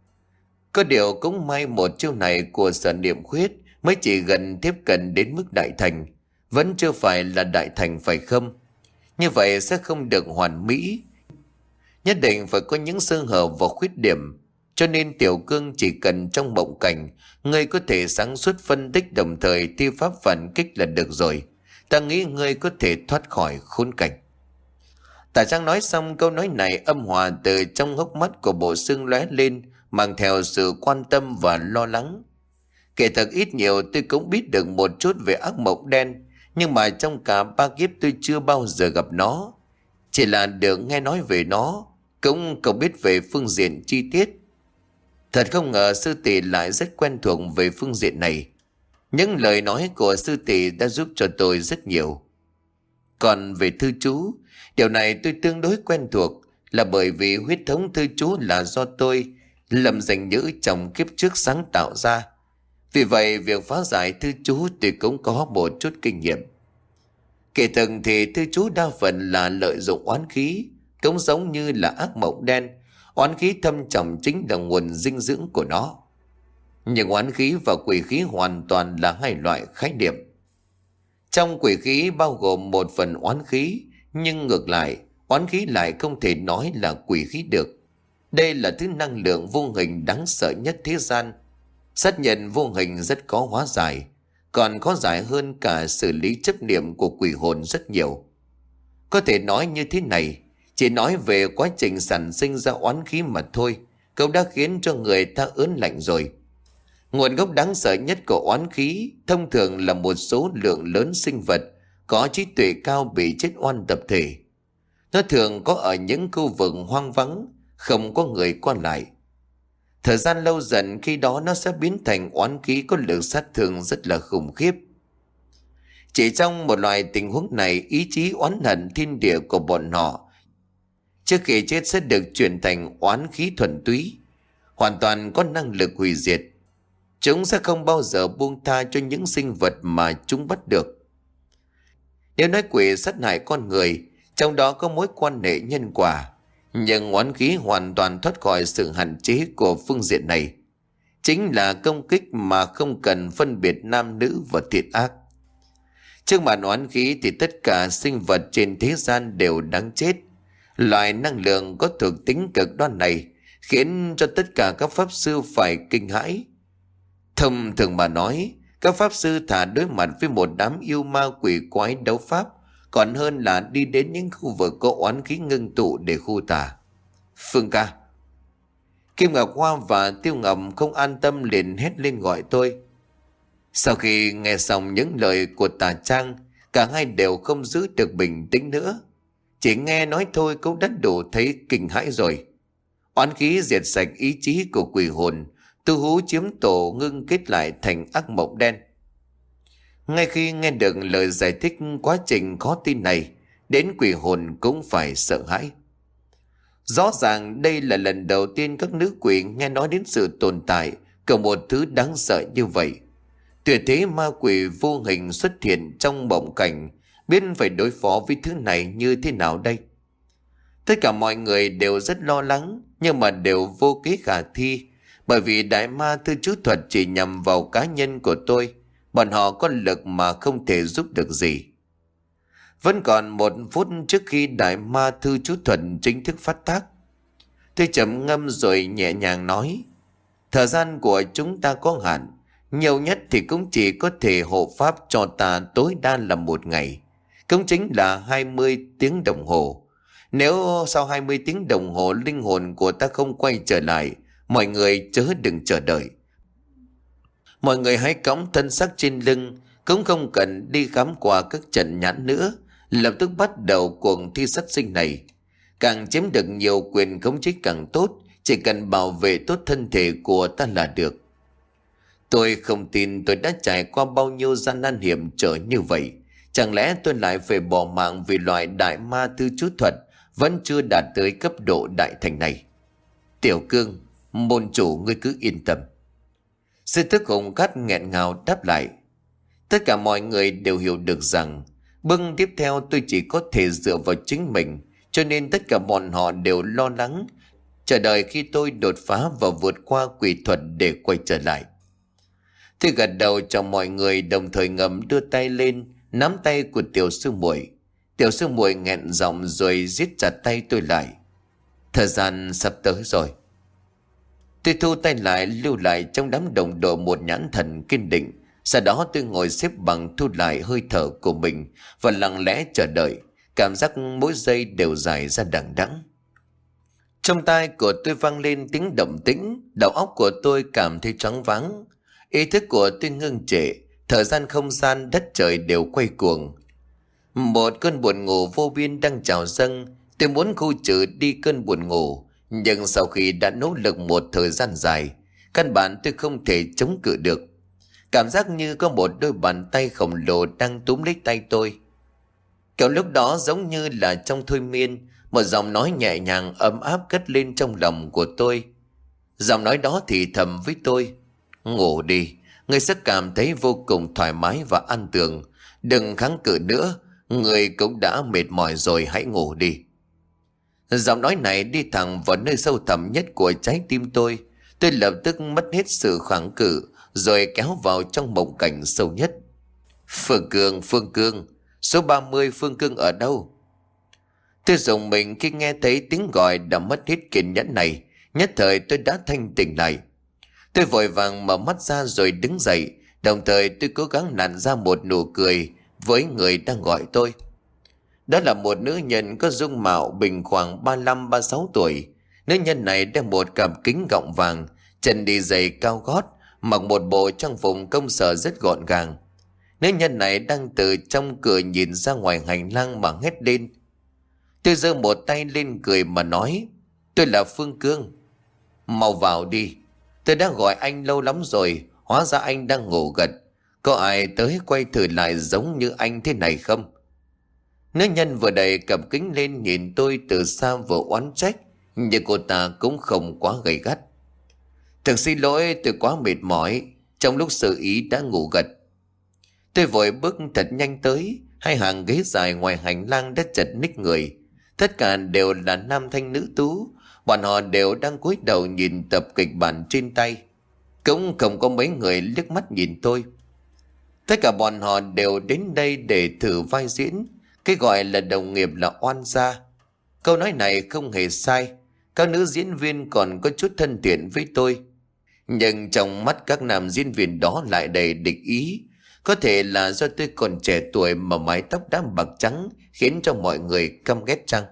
Có điều cũng may một chiêu này của Sở Niệm Khuyết mới chỉ gần tiếp cận đến mức đại thành, vẫn chưa phải là đại thành phải không? Như vậy sẽ không được hoàn mỹ, nhất định phải có những sơ hở và khuyết điểm. Cho nên Tiểu Cương chỉ cần trong mộng cảnh ngươi có thể sáng suốt phân tích đồng thời thi pháp phản kích là được rồi. Ta nghĩ ngươi có thể thoát khỏi khốn cảnh. Tả Trang nói xong câu nói này, âm hòa từ trong hốc mắt của Bộ Xương lóe lên, mang theo sự quan tâm và lo lắng. Kể thật ít nhiều tôi cũng biết được một chút về ác mộng đen, nhưng mà trong cả ba kiếp tôi chưa bao giờ gặp nó. Chỉ là được nghe nói về nó, cũng không biết về phương diện chi tiết. Thật không ngờ sư tỷ lại rất quen thuộc về phương diện này. Những lời nói của sư tỷ đã giúp cho tôi rất nhiều. Còn về thư chú, điều này tôi tương đối quen thuộc, là bởi vì huyết thống thư chú là do tôi lầm danh nhữ trong kiếp trước sáng tạo ra. Vì vậy việc phá giải thư chú tôi cũng có một chút kinh nghiệm. Kể từng thì thư chú đa phần là lợi dụng oán khí, cũng giống như là ác mộng đen. Oán khí thâm trọng chính là nguồn dinh dưỡng của nó. Nhưng oán khí và quỷ khí hoàn toàn là hai loại khái niệm. Trong quỷ khí bao gồm một phần oán khí, nhưng ngược lại, oán khí lại không thể nói là quỷ khí được. Đây là thứ năng lượng vô hình đáng sợ nhất thế gian. Sát nhân vô hình rất khó hóa giải, còn khó giải hơn cả xử lý chấp niệm của quỷ hồn rất nhiều. Có thể nói như thế này, chỉ nói về quá trình sản sinh ra oán khí mà thôi, cũng đã khiến cho người ta ớn lạnh rồi. Nguồn gốc đáng sợ nhất của oán khí thông thường là một số lượng lớn sinh vật có trí tuệ cao bị chết oan tập thể. Nó thường có ở những khu vực hoang vắng, không có người qua lại. Thời gian lâu dần khi đó nó sẽ biến thành oán khí có lực sát thương rất là khủng khiếp. Chỉ trong một loại tình huống này, ý chí oán hận thiên địa của bọn họ trước khi chết sẽ được chuyển thành oán khí thuần túy, hoàn toàn có năng lực hủy diệt. Chúng sẽ không bao giờ buông tha cho những sinh vật mà chúng bắt được. Nếu nói quỷ sát hại con người, trong đó có mối quan hệ nhân quả, nhưng oán khí hoàn toàn thoát khỏi sự hạn chế của phương diện này. Chính là công kích mà không cần phân biệt nam nữ và thiện ác. Trước màn oán khí thì tất cả sinh vật trên thế gian đều đáng chết. Loại năng lượng có thuộc tính cực đoan này khiến cho tất cả các pháp sư phải kinh hãi. Thông thường mà nói, các pháp sư thà đối mặt với một đám yêu ma quỷ quái đấu pháp còn hơn là đi đến những khu vực có oán khí ngưng tụ để khu tà. Phương ca. Kim Ngọc Hoa và Tiêu Ngọc không an tâm liền hét lên gọi tôi. Sau khi nghe xong những lời của Tà Trang, cả hai đều không giữ được bình tĩnh nữa. Chỉ nghe nói thôi cũng đã đủ thấy kinh hãi rồi. Oán khí diệt sạch ý chí của quỷ hồn, tu hú chiếm tổ ngưng kết lại thành ác mộng đen. Ngay khi nghe được lời giải thích quá trình khó tin này, đến quỷ hồn cũng phải sợ hãi. Rõ ràng đây là lần đầu tiên các nữ quỷ nghe nói đến sự tồn tại của một thứ đáng sợ như vậy. Tuyệt thế ma quỷ vô hình xuất hiện trong mộng cảnh, biết phải đối phó với thứ này như thế nào đây? Tất cả mọi người đều rất lo lắng, nhưng mà đều vô kế khả thi, bởi vì đại ma thư chú thuật chỉ nhằm vào cá nhân của tôi. Bọn họ có lực mà không thể giúp được gì. Vẫn còn một phút trước khi đại ma thư chú thuật chính thức phát tác. Tôi trầm ngâm rồi nhẹ nhàng nói, thời gian của chúng ta có hạn, nhiều nhất thì cũng chỉ có thể hộ pháp cho ta tối đa là một ngày, cũng chính là hai mươi tiếng đồng hồ. Nếu sau hai mươi tiếng đồng hồ linh hồn của ta không quay trở lại, mọi người chớ đừng chờ đợi. Mọi người hãy cõng thân xác trên lưng, cũng không cần đi khám qua các trận nhãn nữa, lập tức bắt đầu cuộc thi sát sinh này. Càng chiếm được nhiều quyền khống chế càng tốt, chỉ cần bảo vệ tốt thân thể của ta là được. Tôi không tin tôi đã trải qua bao nhiêu gian nan hiểm trở như vậy. Chẳng lẽ tôi lại phải bỏ mạng vì loại đại ma thư chú thuật vẫn chưa đạt tới cấp độ đại thành này? Tiểu Cương, môn chủ ngươi cứ yên tâm. Sư thức Hùng Cát nghẹn ngào đáp lại. Tất cả mọi người đều hiểu được rằng bước tiếp theo tôi chỉ có thể dựa vào chính mình, cho nên tất cả bọn họ đều lo lắng, chờ đợi khi tôi đột phá và vượt qua quỷ thuật để quay trở lại. Tôi gật đầu cho mọi người, đồng thời ngầm đưa tay lên nắm tay của tiểu sư muội. Tiểu sư muội nghẹn giọng rồi siết chặt tay tôi lại. Thời gian sắp tới rồi. Tôi thu tay lại, lưu lại trong đám đồng đội một nhãn thần kiên định. Sau đó tôi ngồi xếp bằng, thu lại hơi thở của mình và lặng lẽ chờ đợi. Cảm giác mỗi giây đều dài ra đằng đẵng. Trong tai của tôi vang lên tiếng động tĩnh, đầu óc của tôi cảm thấy choáng váng. Ý thức của tôi ngưng trệ, thời gian không gian đất trời đều quay cuồng. Một cơn buồn ngủ vô biên đang trào dâng. Tôi muốn khu trừ đi cơn buồn ngủ, nhưng sau khi đã nỗ lực một thời gian dài, căn bản tôi không thể chống cự được. Cảm giác như có một đôi bàn tay khổng lồ đang túm lấy tay tôi. Kiểu lúc đó giống như là trong thôi miên, một giọng nói nhẹ nhàng ấm áp cất lên trong lòng của tôi. Giọng nói đó thì thầm với tôi: ngủ đi, ngươi sẽ cảm thấy vô cùng thoải mái và an tường. Đừng kháng cự nữa, ngươi cũng đã mệt mỏi rồi, hãy ngủ đi. Giọng nói này đi thẳng vào nơi sâu thẳm nhất của trái tim tôi. Tôi lập tức mất hết sự kháng cự, rồi kéo vào trong mộng cảnh sâu nhất. Phương Cương, Phương Cương, số ba mươi Phương Cương ở đâu? Tôi dùng mình khi nghe thấy tiếng gọi đã mất hết kiên nhẫn này, Nhất thời tôi đã thanh tỉnh lại. Tôi vội vàng mở mắt ra rồi đứng dậy. Đồng thời tôi cố gắng nặn ra một nụ cười với người đang gọi tôi. Đó là một nữ nhân có dung mạo bình khoảng ba lăm ba sáu tuổi. Nữ nhân này đeo một cặp kính gọng vàng, chân đi giày cao gót, mặc một bộ trang phục công sở rất gọn gàng. Nữ nhân này đang từ trong cửa nhìn ra ngoài hành lang mà hét lên. Tôi giơ một tay lên cười mà nói: "Tôi là Phương Cương. Mau vào đi. Tôi đã gọi anh lâu lắm rồi, hóa ra anh đang ngủ gật. Có ai tới quay thử lại giống như anh thế này không?" Nữ nhân vừa đẩy cặp kính lên nhìn tôi từ xa vừa oán trách, nhưng cô ta cũng không quá gay gắt. "Thật xin lỗi, tôi quá mệt mỏi, trong lúc sơ ý đã ngủ gật." Tôi vội bước thật nhanh tới. Hai hàng ghế dài ngoài hành lang đã chật ních người. Tất cả đều là nam thanh nữ tú. Bọn họ đều đang cúi đầu nhìn tập kịch bản trên tay. Cũng không có mấy người liếc mắt nhìn tôi. Tất cả bọn họ đều đến đây để thử vai diễn. Cái gọi là đồng nghiệp là oan gia. Câu nói này không hề sai. Các nữ diễn viên còn có chút thân thiện với tôi. Nhưng trong mắt các nam diễn viên đó lại đầy địch ý. Có thể là do tôi còn trẻ tuổi mà mái tóc đã bạc trắng khiến cho mọi người căm ghét chăng?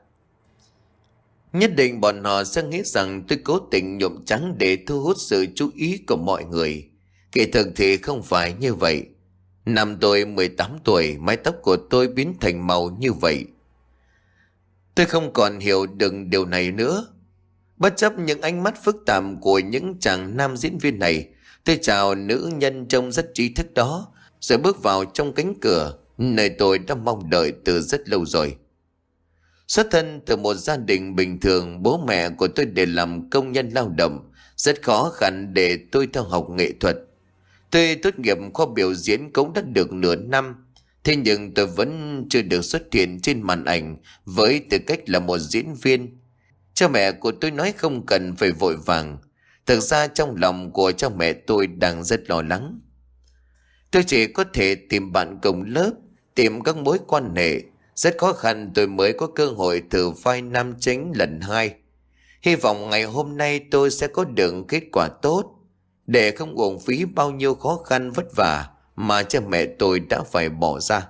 Nhất định bọn họ sẽ nghĩ rằng tôi cố tình nhuộm trắng để thu hút sự chú ý của mọi người. Kỳ thực thì không phải như vậy. Năm tôi mười tám tuổi, mái tóc của tôi biến thành màu như vậy. Tôi không còn hiểu được điều này nữa. Bất chấp những ánh mắt phức tạp của những chàng nam diễn viên này, tôi chào nữ nhân trông rất trí thức đó, rồi bước vào trong cánh cửa, nơi tôi đã mong đợi từ rất lâu rồi. Xuất thân từ một gia đình bình thường, bố mẹ của tôi đều làm công nhân lao động, rất khó khăn để tôi theo học nghệ thuật. Tôi tốt nghiệp khoa biểu diễn cũng đã được nửa năm, thế nhưng tôi vẫn chưa được xuất hiện trên màn ảnh với tư cách là một diễn viên. Cha mẹ của tôi nói không cần phải vội vàng. Thực ra trong lòng của cha mẹ tôi đang rất lo lắng. Tôi chỉ có thể tìm bạn cùng lớp, tìm các mối quan hệ. Rất khó khăn tôi mới có cơ hội thử vai nam chính lần hai. Hy vọng ngày hôm nay tôi sẽ có được kết quả tốt, để không uổng phí bao nhiêu khó khăn vất vả mà cha mẹ tôi đã phải bỏ ra.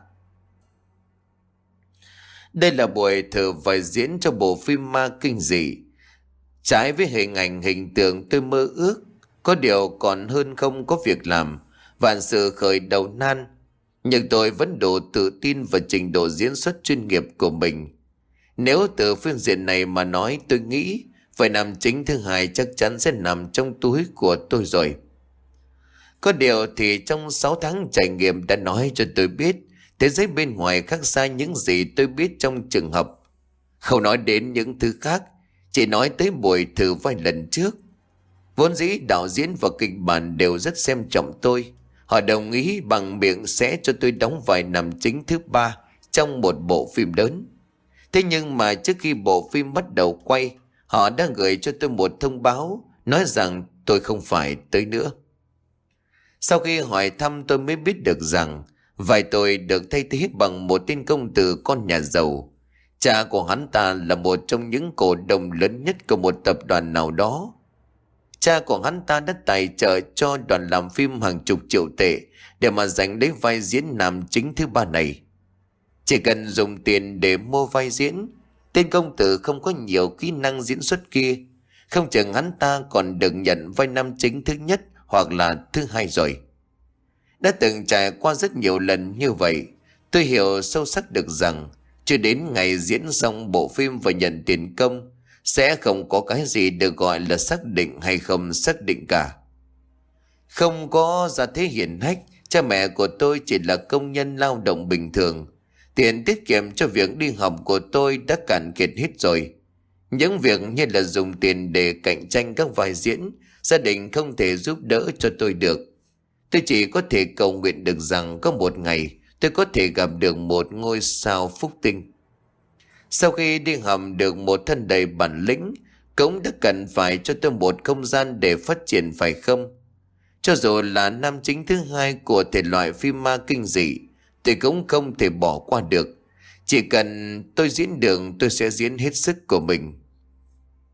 Đây là buổi thử vai diễn cho bộ phim ma kinh dị. Trái với hình ảnh hình tượng tôi mơ ước, có điều còn hơn không có việc làm, vạn sự khởi đầu nan. Nhưng tôi vẫn đủ tự tin vào trình độ diễn xuất chuyên nghiệp của mình. Nếu từ phương diện này mà nói, tôi nghĩ phải nam chính thứ hai chắc chắn sẽ nằm trong túi của tôi rồi. Có điều thì trong sáu tháng trải nghiệm đã nói cho tôi biết thế giới bên ngoài khác xa những gì tôi biết trong trường học. Không nói đến những thứ khác, chỉ nói tới buổi thử vai lần trước. Vốn dĩ đạo diễn và kịch bản đều rất xem trọng tôi. Họ đồng ý bằng miệng sẽ cho tôi đóng vai nam chính thứ ba trong một bộ phim lớn. Thế nhưng mà trước khi bộ phim bắt đầu quay, họ đã gửi cho tôi một thông báo nói rằng tôi không phải tới nữa. Sau khi hỏi thăm tôi mới biết được rằng vai tôi được thay thế bằng một tên công tử con nhà giàu. Cha của hắn ta là một trong những cổ đông lớn nhất của một tập đoàn nào đó. Cha của hắn ta đã tài trợ cho đoàn làm phim hàng chục triệu tệ để mà giành lấy vai diễn nam chính thứ ba này. Chỉ cần dùng tiền để mua vai diễn, tên công tử không có nhiều kỹ năng diễn xuất kia, không chừng hắn ta còn được nhận vai nam chính thứ nhất hoặc là thứ hai rồi. Đã từng trải qua rất nhiều lần như vậy, tôi hiểu sâu sắc được rằng chưa đến ngày diễn xong bộ phim và nhận tiền công, sẽ không có cái gì được gọi là xác định hay không xác định cả. Không có gia thế hiển hách, cha mẹ của tôi chỉ là công nhân lao động bình thường. Tiền tiết kiệm cho việc đi học của tôi đã cạn kiệt hết rồi. Những việc như là dùng tiền để cạnh tranh các vai diễn, gia đình không thể giúp đỡ cho tôi được. Tôi chỉ có thể cầu nguyện được rằng có một ngày tôi có thể gặp được một ngôi sao phúc tinh. Sau khi đi học được một thân đầy bản lĩnh, cũng đã cần phải cho tôi một không gian để phát triển phải không? Cho dù là nam chính thứ hai của thể loại phim ma kinh dị, tôi cũng không thể bỏ qua được. Chỉ cần tôi diễn được, tôi sẽ diễn hết sức của mình.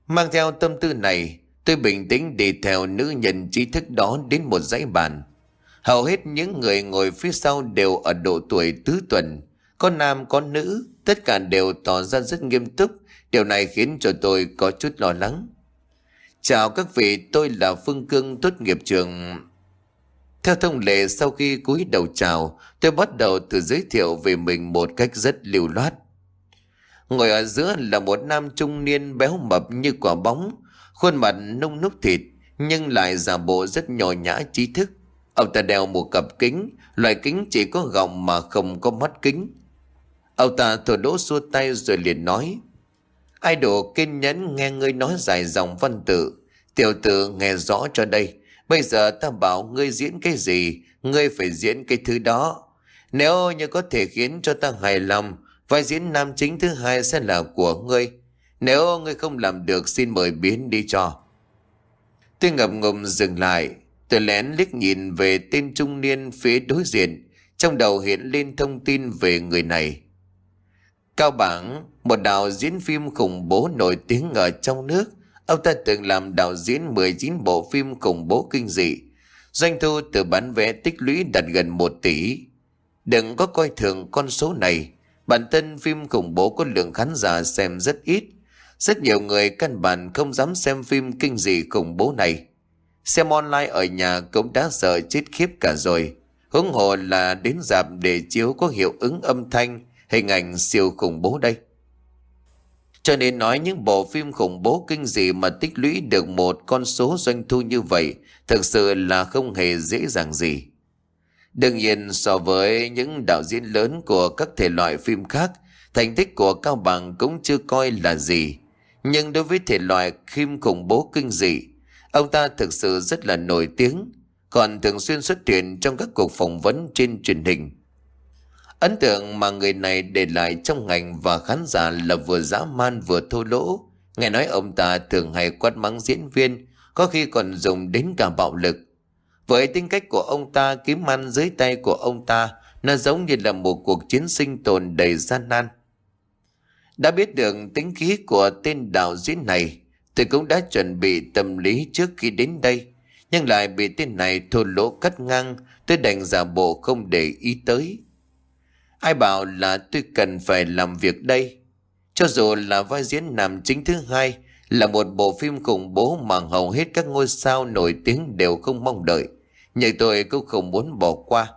Mang theo tâm tư này, tôi bình tĩnh đi theo nữ nhân trí thức đó đến một dãy bàn. Hầu hết những người ngồi phía sau đều ở độ tuổi tứ tuần, có nam có nữ, tất cả đều tỏ ra rất nghiêm túc. Điều này khiến cho tôi có chút lo lắng. Chào các vị, tôi là Phương Cương, tốt nghiệp trường. Theo thông lệ, sau khi cúi đầu chào, tôi bắt đầu tự giới thiệu về mình một cách rất lưu loát. Ngồi ở giữa là một nam trung niên béo mập như quả bóng, khuôn mặt nung núc thịt nhưng lại giả bộ rất nho nhã trí thức. Ông ta đeo một cặp kính, loại kính chỉ có gọng mà không có mắt kính. Ông ta thổi đỗ xua tay rồi liền nói: "Ai đồ kiên nhẫn nghe ngươi nói dài dòng văn tự, tiểu tử nghe rõ cho đây. Bây giờ ta bảo ngươi diễn cái gì, ngươi phải diễn cái thứ đó. Nếu như có thể khiến cho ta hài lòng, vai diễn nam chính thứ hai sẽ là của ngươi. Nếu ngươi không làm được, xin mời biến đi cho." Tôi ngập ngừng dừng lại. Tôi lén liếc nhìn về tên trung niên phía đối diện, trong đầu hiện lên thông tin về người này. Cao Bảng, một đạo diễn phim khủng bố nổi tiếng ở trong nước. Ông ta từng làm đạo diễn mười chín bộ phim khủng bố kinh dị, doanh thu từ bán vé tích lũy đạt gần một tỷ. Đừng có coi thường con số này. Bản thân phim khủng bố có lượng khán giả xem rất ít. Rất nhiều người căn bản không dám xem phim kinh dị khủng bố này. Xem online ở nhà cũng đã sợ chết khiếp cả rồi, huống hồ là đến rạp để chiếu có hiệu ứng âm thanh, hình ảnh siêu khủng bố đây. Cho nên nói những bộ phim khủng bố kinh dị mà tích lũy được một con số doanh thu như vậy thực sự là không hề dễ dàng gì. Đương nhiên, so với những đạo diễn lớn của các thể loại phim khác, thành tích của Cao Bằng cũng chưa coi là gì. Nhưng đối với thể loại phim khủng bố kinh dị, ông ta thực sự rất là nổi tiếng, còn thường xuyên xuất hiện trong các cuộc phỏng vấn trên truyền hình. Ấn tượng mà người này để lại trong ngành và khán giả là vừa dã man vừa thô lỗ. Nghe nói ông ta thường hay quát mắng diễn viên, có khi còn dùng đến cả bạo lực. Với tính cách của ông ta, kiếm ăn dưới tay của ông ta nó giống như là một cuộc chiến sinh tồn đầy gian nan. Đã biết được tính khí của tên đạo diễn này, tôi cũng đã chuẩn bị tâm lý trước khi đến đây, nhưng lại bị tên này thô lỗ cắt ngang. Tôi đành giả bộ không để ý tới. Ai bảo là tôi cần phải làm việc đây? Cho dù là vai diễn nam chính thứ hai, là một bộ phim khủng bố mà hầu hết các ngôi sao nổi tiếng đều không mong đợi, nhưng tôi cũng không muốn bỏ qua.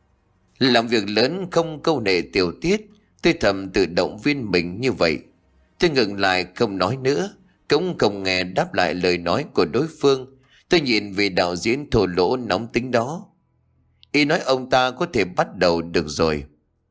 Làm việc lớn không câu nệ tiểu tiết, tôi thầm tự động viên mình như vậy. Tôi ngừng lại không nói nữa, cũng không nghe đáp lại lời nói của đối phương. Tôi nhìn vì đạo diễn thô lỗ nóng tính đó. Ý nói ông ta có thể bắt đầu được rồi.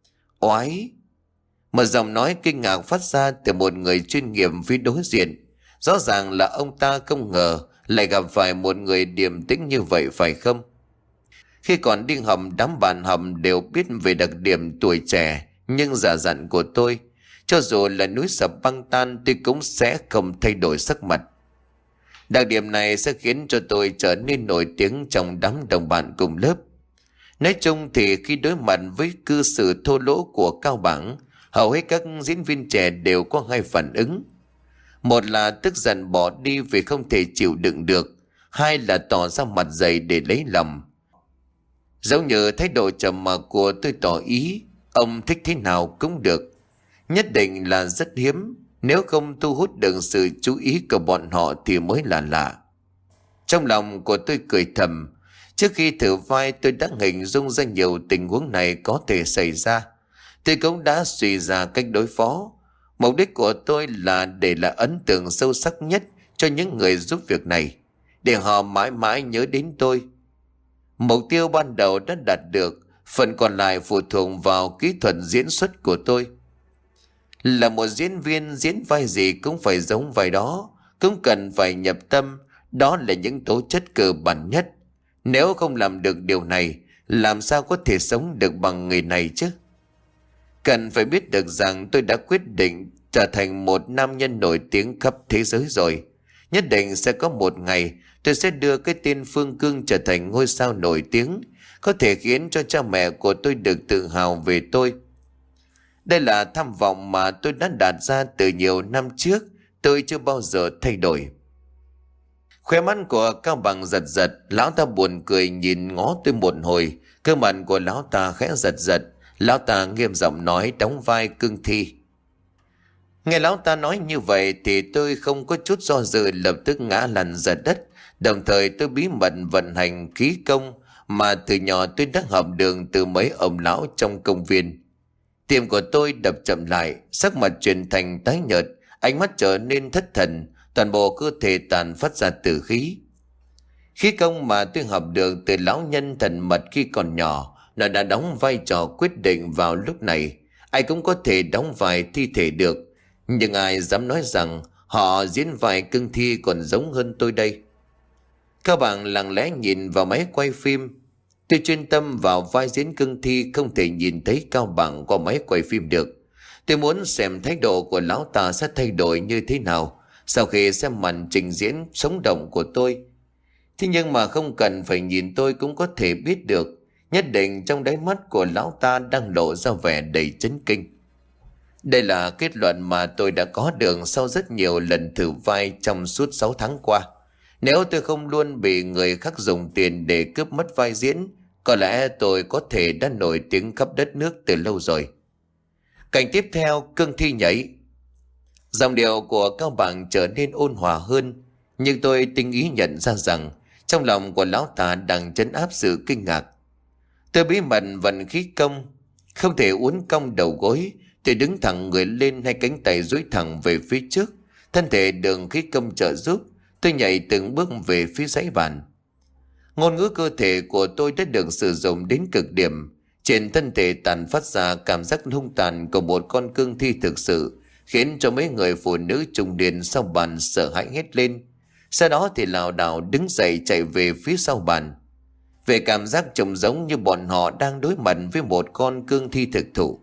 Oái! Một giọng nói kinh ngạc phát ra từ một người chuyên nghiệp phía đối diện. Rõ ràng là ông ta không ngờ lại gặp phải một người điềm tĩnh như vậy, phải không? Khi còn đi hầm, đám bạn hầm đều biết về đặc điểm tuổi trẻ nhưng già dặn của tôi. Cho dù là núi sập băng tan, tôi cũng sẽ không thay đổi sắc mặt. Đặc điểm này sẽ khiến cho tôi trở nên nổi tiếng trong đám đồng bạn cùng lớp. Nói chung thì khi đối mặt với cư xử thô lỗ của Cao Bảng, hầu hết các diễn viên trẻ đều có hai phản ứng. Một là tức giận bỏ đi vì không thể chịu đựng được, hai là tỏ ra mặt dày để lấy lòng. Giống như thái độ trầm mặc của tôi tỏ ý, ông thích thế nào cũng được. Nhất định là rất hiếm, nếu không thu hút được sự chú ý của bọn họ thì mới là lạ. Trong lòng của tôi cười thầm. Trước khi thử vai, tôi đã hình dung ra nhiều tình huống này có thể xảy ra. Tôi cũng đã suy ra cách đối phó. Mục đích của tôi là để lại ấn tượng sâu sắc nhất cho những người giúp việc này, để họ mãi mãi nhớ đến tôi. Mục tiêu ban đầu đã đạt được, phần còn lại phụ thuộc vào kỹ thuật diễn xuất của tôi. Là một diễn viên, diễn vai gì cũng phải giống vai đó, cũng cần phải nhập tâm. Đó là những tố chất cơ bản nhất. Nếu không làm được điều này, làm sao có thể sống được bằng nghề này chứ? Cần phải biết được rằng tôi đã quyết định trở thành một nam nhân nổi tiếng khắp thế giới rồi. Nhất định sẽ có một ngày tôi sẽ đưa cái tên Phương Cương trở thành ngôi sao nổi tiếng, có thể khiến cho cha mẹ của tôi được tự hào về tôi. Đây là tham vọng mà tôi đã đạt ra từ nhiều năm trước. tôi chưa bao giờ thay đổi. Khóe mắt của Cao Bằng giật giật, lão ta buồn cười nhìn ngó tôi một hồi. Cơ mặt của lão ta khẽ giật giật, lão ta nghiêm giọng nói đóng vai cương thi. Nghe lão ta nói như vậy thì tôi không có chút do dự, lập tức ngã lăn ra đất. Đồng thời tôi bí mật vận hành khí công mà từ nhỏ tôi đã học được từ mấy ông lão trong công viên. Tim của tôi đập chậm lại, sắc mặt chuyển thành tái nhợt, ánh mắt trở nên thất thần, toàn bộ cơ thể tàn phát ra tử khí. Khí công mà tôi học được từ lão nhân thần mật khi còn nhỏ, nó đã đóng vai trò quyết định vào lúc này. Ai cũng có thể đóng vai thi thể được, nhưng ai dám nói rằng họ diễn vai cương thi còn giống hơn tôi đây? Các bạn lặng lẽ nhìn vào máy quay phim. Tôi chuyên tâm vào vai diễn cương thi, không thể nhìn thấy Cao Bằng qua máy quay phim được. Tôi muốn xem thái độ của lão ta sẽ thay đổi như thế nào sau khi xem màn trình diễn sống động của tôi. Thế nhưng mà không cần phải nhìn tôi cũng có thể biết được, nhất định trong đáy mắt của lão ta đang lộ ra vẻ đầy chấn kinh. Đây là kết luận mà tôi đã có được sau rất nhiều lần thử vai trong suốt sáu tháng qua. Nếu tôi không luôn bị người khác dùng tiền để cướp mất vai diễn, có lẽ tôi có thể đã nổi tiếng khắp đất nước từ lâu rồi. Cảnh tiếp theo, cương thi nhảy. Dòng điệu của Cao Bằng trở nên ôn hòa hơn, nhưng tôi tinh ý nhận ra rằng trong lòng của lão ta đang trấn áp sự kinh ngạc. Tôi bí mật vận khí công, không thể uốn cong đầu gối. Tôi đứng thẳng người lên, hai cánh tay duỗi thẳng về phía trước, thân thể đường khí công trợ giúp. Tôi nhảy từng bước về phía dãy bàn. Ngôn ngữ cơ thể của tôi đã được sử dụng đến cực điểm. Trên thân thể tàn phát ra cảm giác hung tàn của một con cương thi thực sự, khiến cho mấy người phụ nữ trung niên sau bàn sợ hãi hét lên. Sau đó thì lảo đảo đứng dậy chạy về phía sau bàn. Về cảm giác trông giống như bọn họ đang đối mặt với một con cương thi thực thụ.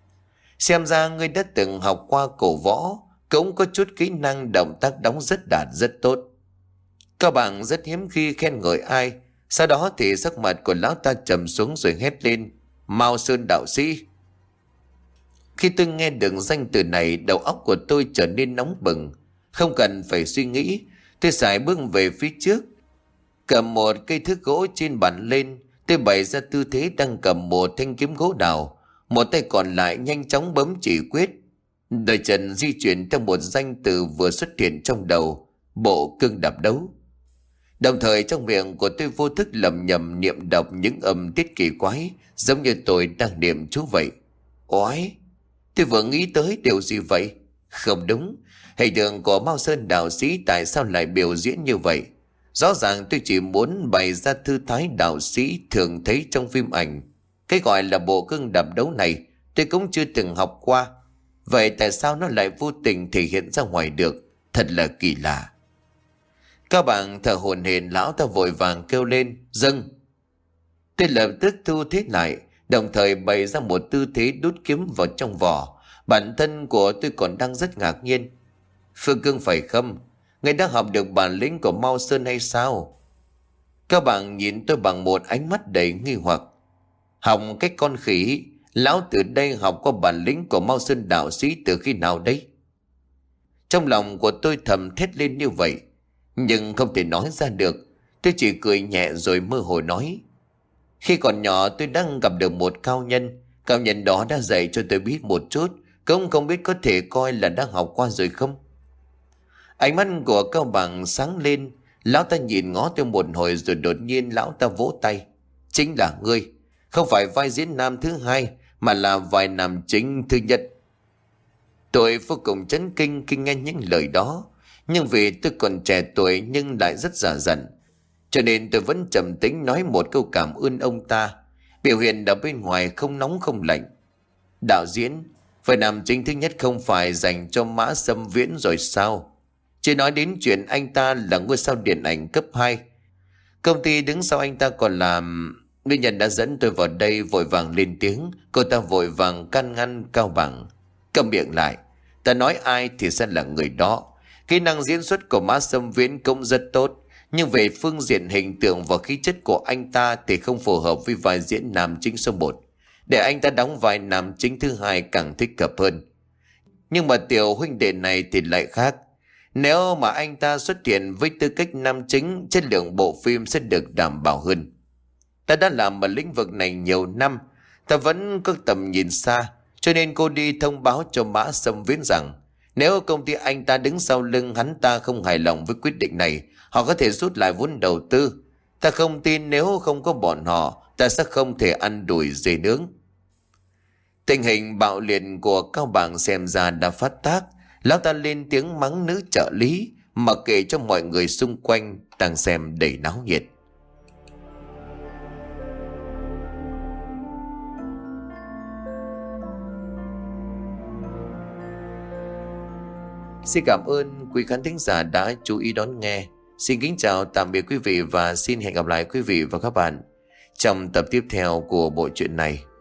Xem ra ngươi đã từng học qua cổ võ, cũng có chút kỹ năng động tác đóng rất đạt rất tốt. Các bạn rất hiếm khi khen ngợi ai. Sau đó thì sắc mặt của lão ta trầm xuống rồi hét lên: Mao Sơn đạo sĩ. Khi tôi nghe được danh từ này, đầu óc của tôi trở nên nóng bừng. Không cần phải suy nghĩ, tôi sải bước về phía trước, cầm một cây thước gỗ trên bàn lên. Tôi bày ra tư thế đang cầm một thanh kiếm gỗ đào, một tay còn lại nhanh chóng bấm chỉ quyết. Đôi chân di chuyển theo một danh từ vừa xuất hiện trong đầu: bộ cương đạp đấu. Đồng thời trong miệng của tôi vô thức lẩm nhẩm niệm đọc những âm tiết kỳ quái, giống như tôi đang niệm chú vậy. Oái, tôi vừa nghĩ tới điều gì vậy? Không đúng, hình tượng của Mao Sơn đạo sĩ tại sao lại biểu diễn như vậy? Rõ ràng tôi chỉ muốn bày ra thư thái đạo sĩ thường thấy trong phim ảnh. Cái gọi là bộ cương đạp đấu này tôi cũng chưa từng học qua. Vậy tại sao nó lại vô tình thể hiện ra ngoài được? Thật là kỳ lạ. Các bạn thở hổn hển, lão ta vội vàng kêu lên: Dâng! Tôi lập tức thu thế lại, đồng thời bày ra một tư thế đút kiếm vào trong vỏ. Bản thân của tôi còn đang rất ngạc nhiên. Phương Cương phải không? Ngươi đã học được bản lĩnh của Mao Sơn hay sao? Các bạn nhìn tôi bằng một ánh mắt đầy nghi hoặc. Học cái con khỉ, lão từ đây học qua bản lĩnh của Mao Sơn đạo sĩ từ khi nào đấy? Trong lòng của tôi thầm thét lên như vậy, nhưng không thể nói ra được. Tôi chỉ cười nhẹ rồi mơ hồ nói: Khi còn nhỏ tôi đang gặp được một cao nhân. Cao nhân đó đã dạy cho tôi biết một chút, cũng không biết có thể coi là đã học qua rồi không. Ánh mắt của Cao Bằng sáng lên. Lão ta nhìn ngó tôi một hồi rồi đột nhiên lão ta vỗ tay: Chính là ngươi. Không phải vai diễn nam thứ hai, mà là vai nam chính thứ nhất. Tôi vô cùng chấn kinh khi nghe những lời đó. Nhưng vì tôi còn trẻ tuổi nhưng lại rất già dặn, cho nên tôi vẫn trầm tĩnh nói một câu cảm ơn ông ta. Biểu hiện ở bên ngoài không nóng không lạnh. Đạo diễn, vai nam chính thứ nhất không phải dành cho Mã Sâm Viễn rồi sao? Chưa nói đến chuyện anh ta là ngôi sao điện ảnh cấp hai. Công ty đứng sau anh ta còn làm... Nguyên nhân đã dẫn tôi vào đây vội vàng lên tiếng. Cô ta vội vàng can ngăn Cao Bằng: Câm miệng lại. Ta nói ai thì sẽ là người đó. Kỹ năng diễn xuất của Mã Sâm Viễn cũng rất tốt, nhưng về phương diện hình tượng và khí chất của anh ta thì không phù hợp với vai diễn nam chính số một. Để anh ta đóng vai nam chính thứ hai càng thích hợp hơn. Nhưng mà tiểu huynh đệ này thì lại khác. Nếu mà anh ta xuất hiện với tư cách nam chính, chất lượng bộ phim sẽ được đảm bảo hơn. Ta đã làm ở lĩnh vực này nhiều năm, ta vẫn có tầm nhìn xa, cho nên cô đi thông báo cho Mã Sâm Viễn rằng nếu công ty anh ta đứng sau lưng hắn ta không hài lòng với quyết định này, họ có thể rút lại vốn đầu tư. Ta không tin nếu không có bọn họ, ta sẽ không thể ăn đùi dê nướng. Tình hình bạo liệt của Cao Bảng xem ra đã phát tác. Lão ta lên tiếng mắng nữ trợ lý, mặc kệ cho mọi người xung quanh đang xem đầy náo nhiệt. Xin cảm ơn quý khán thính giả đã chú ý đón nghe. Xin kính chào tạm biệt quý vị và xin hẹn gặp lại quý vị và các bạn trong tập tiếp theo của bộ truyện này.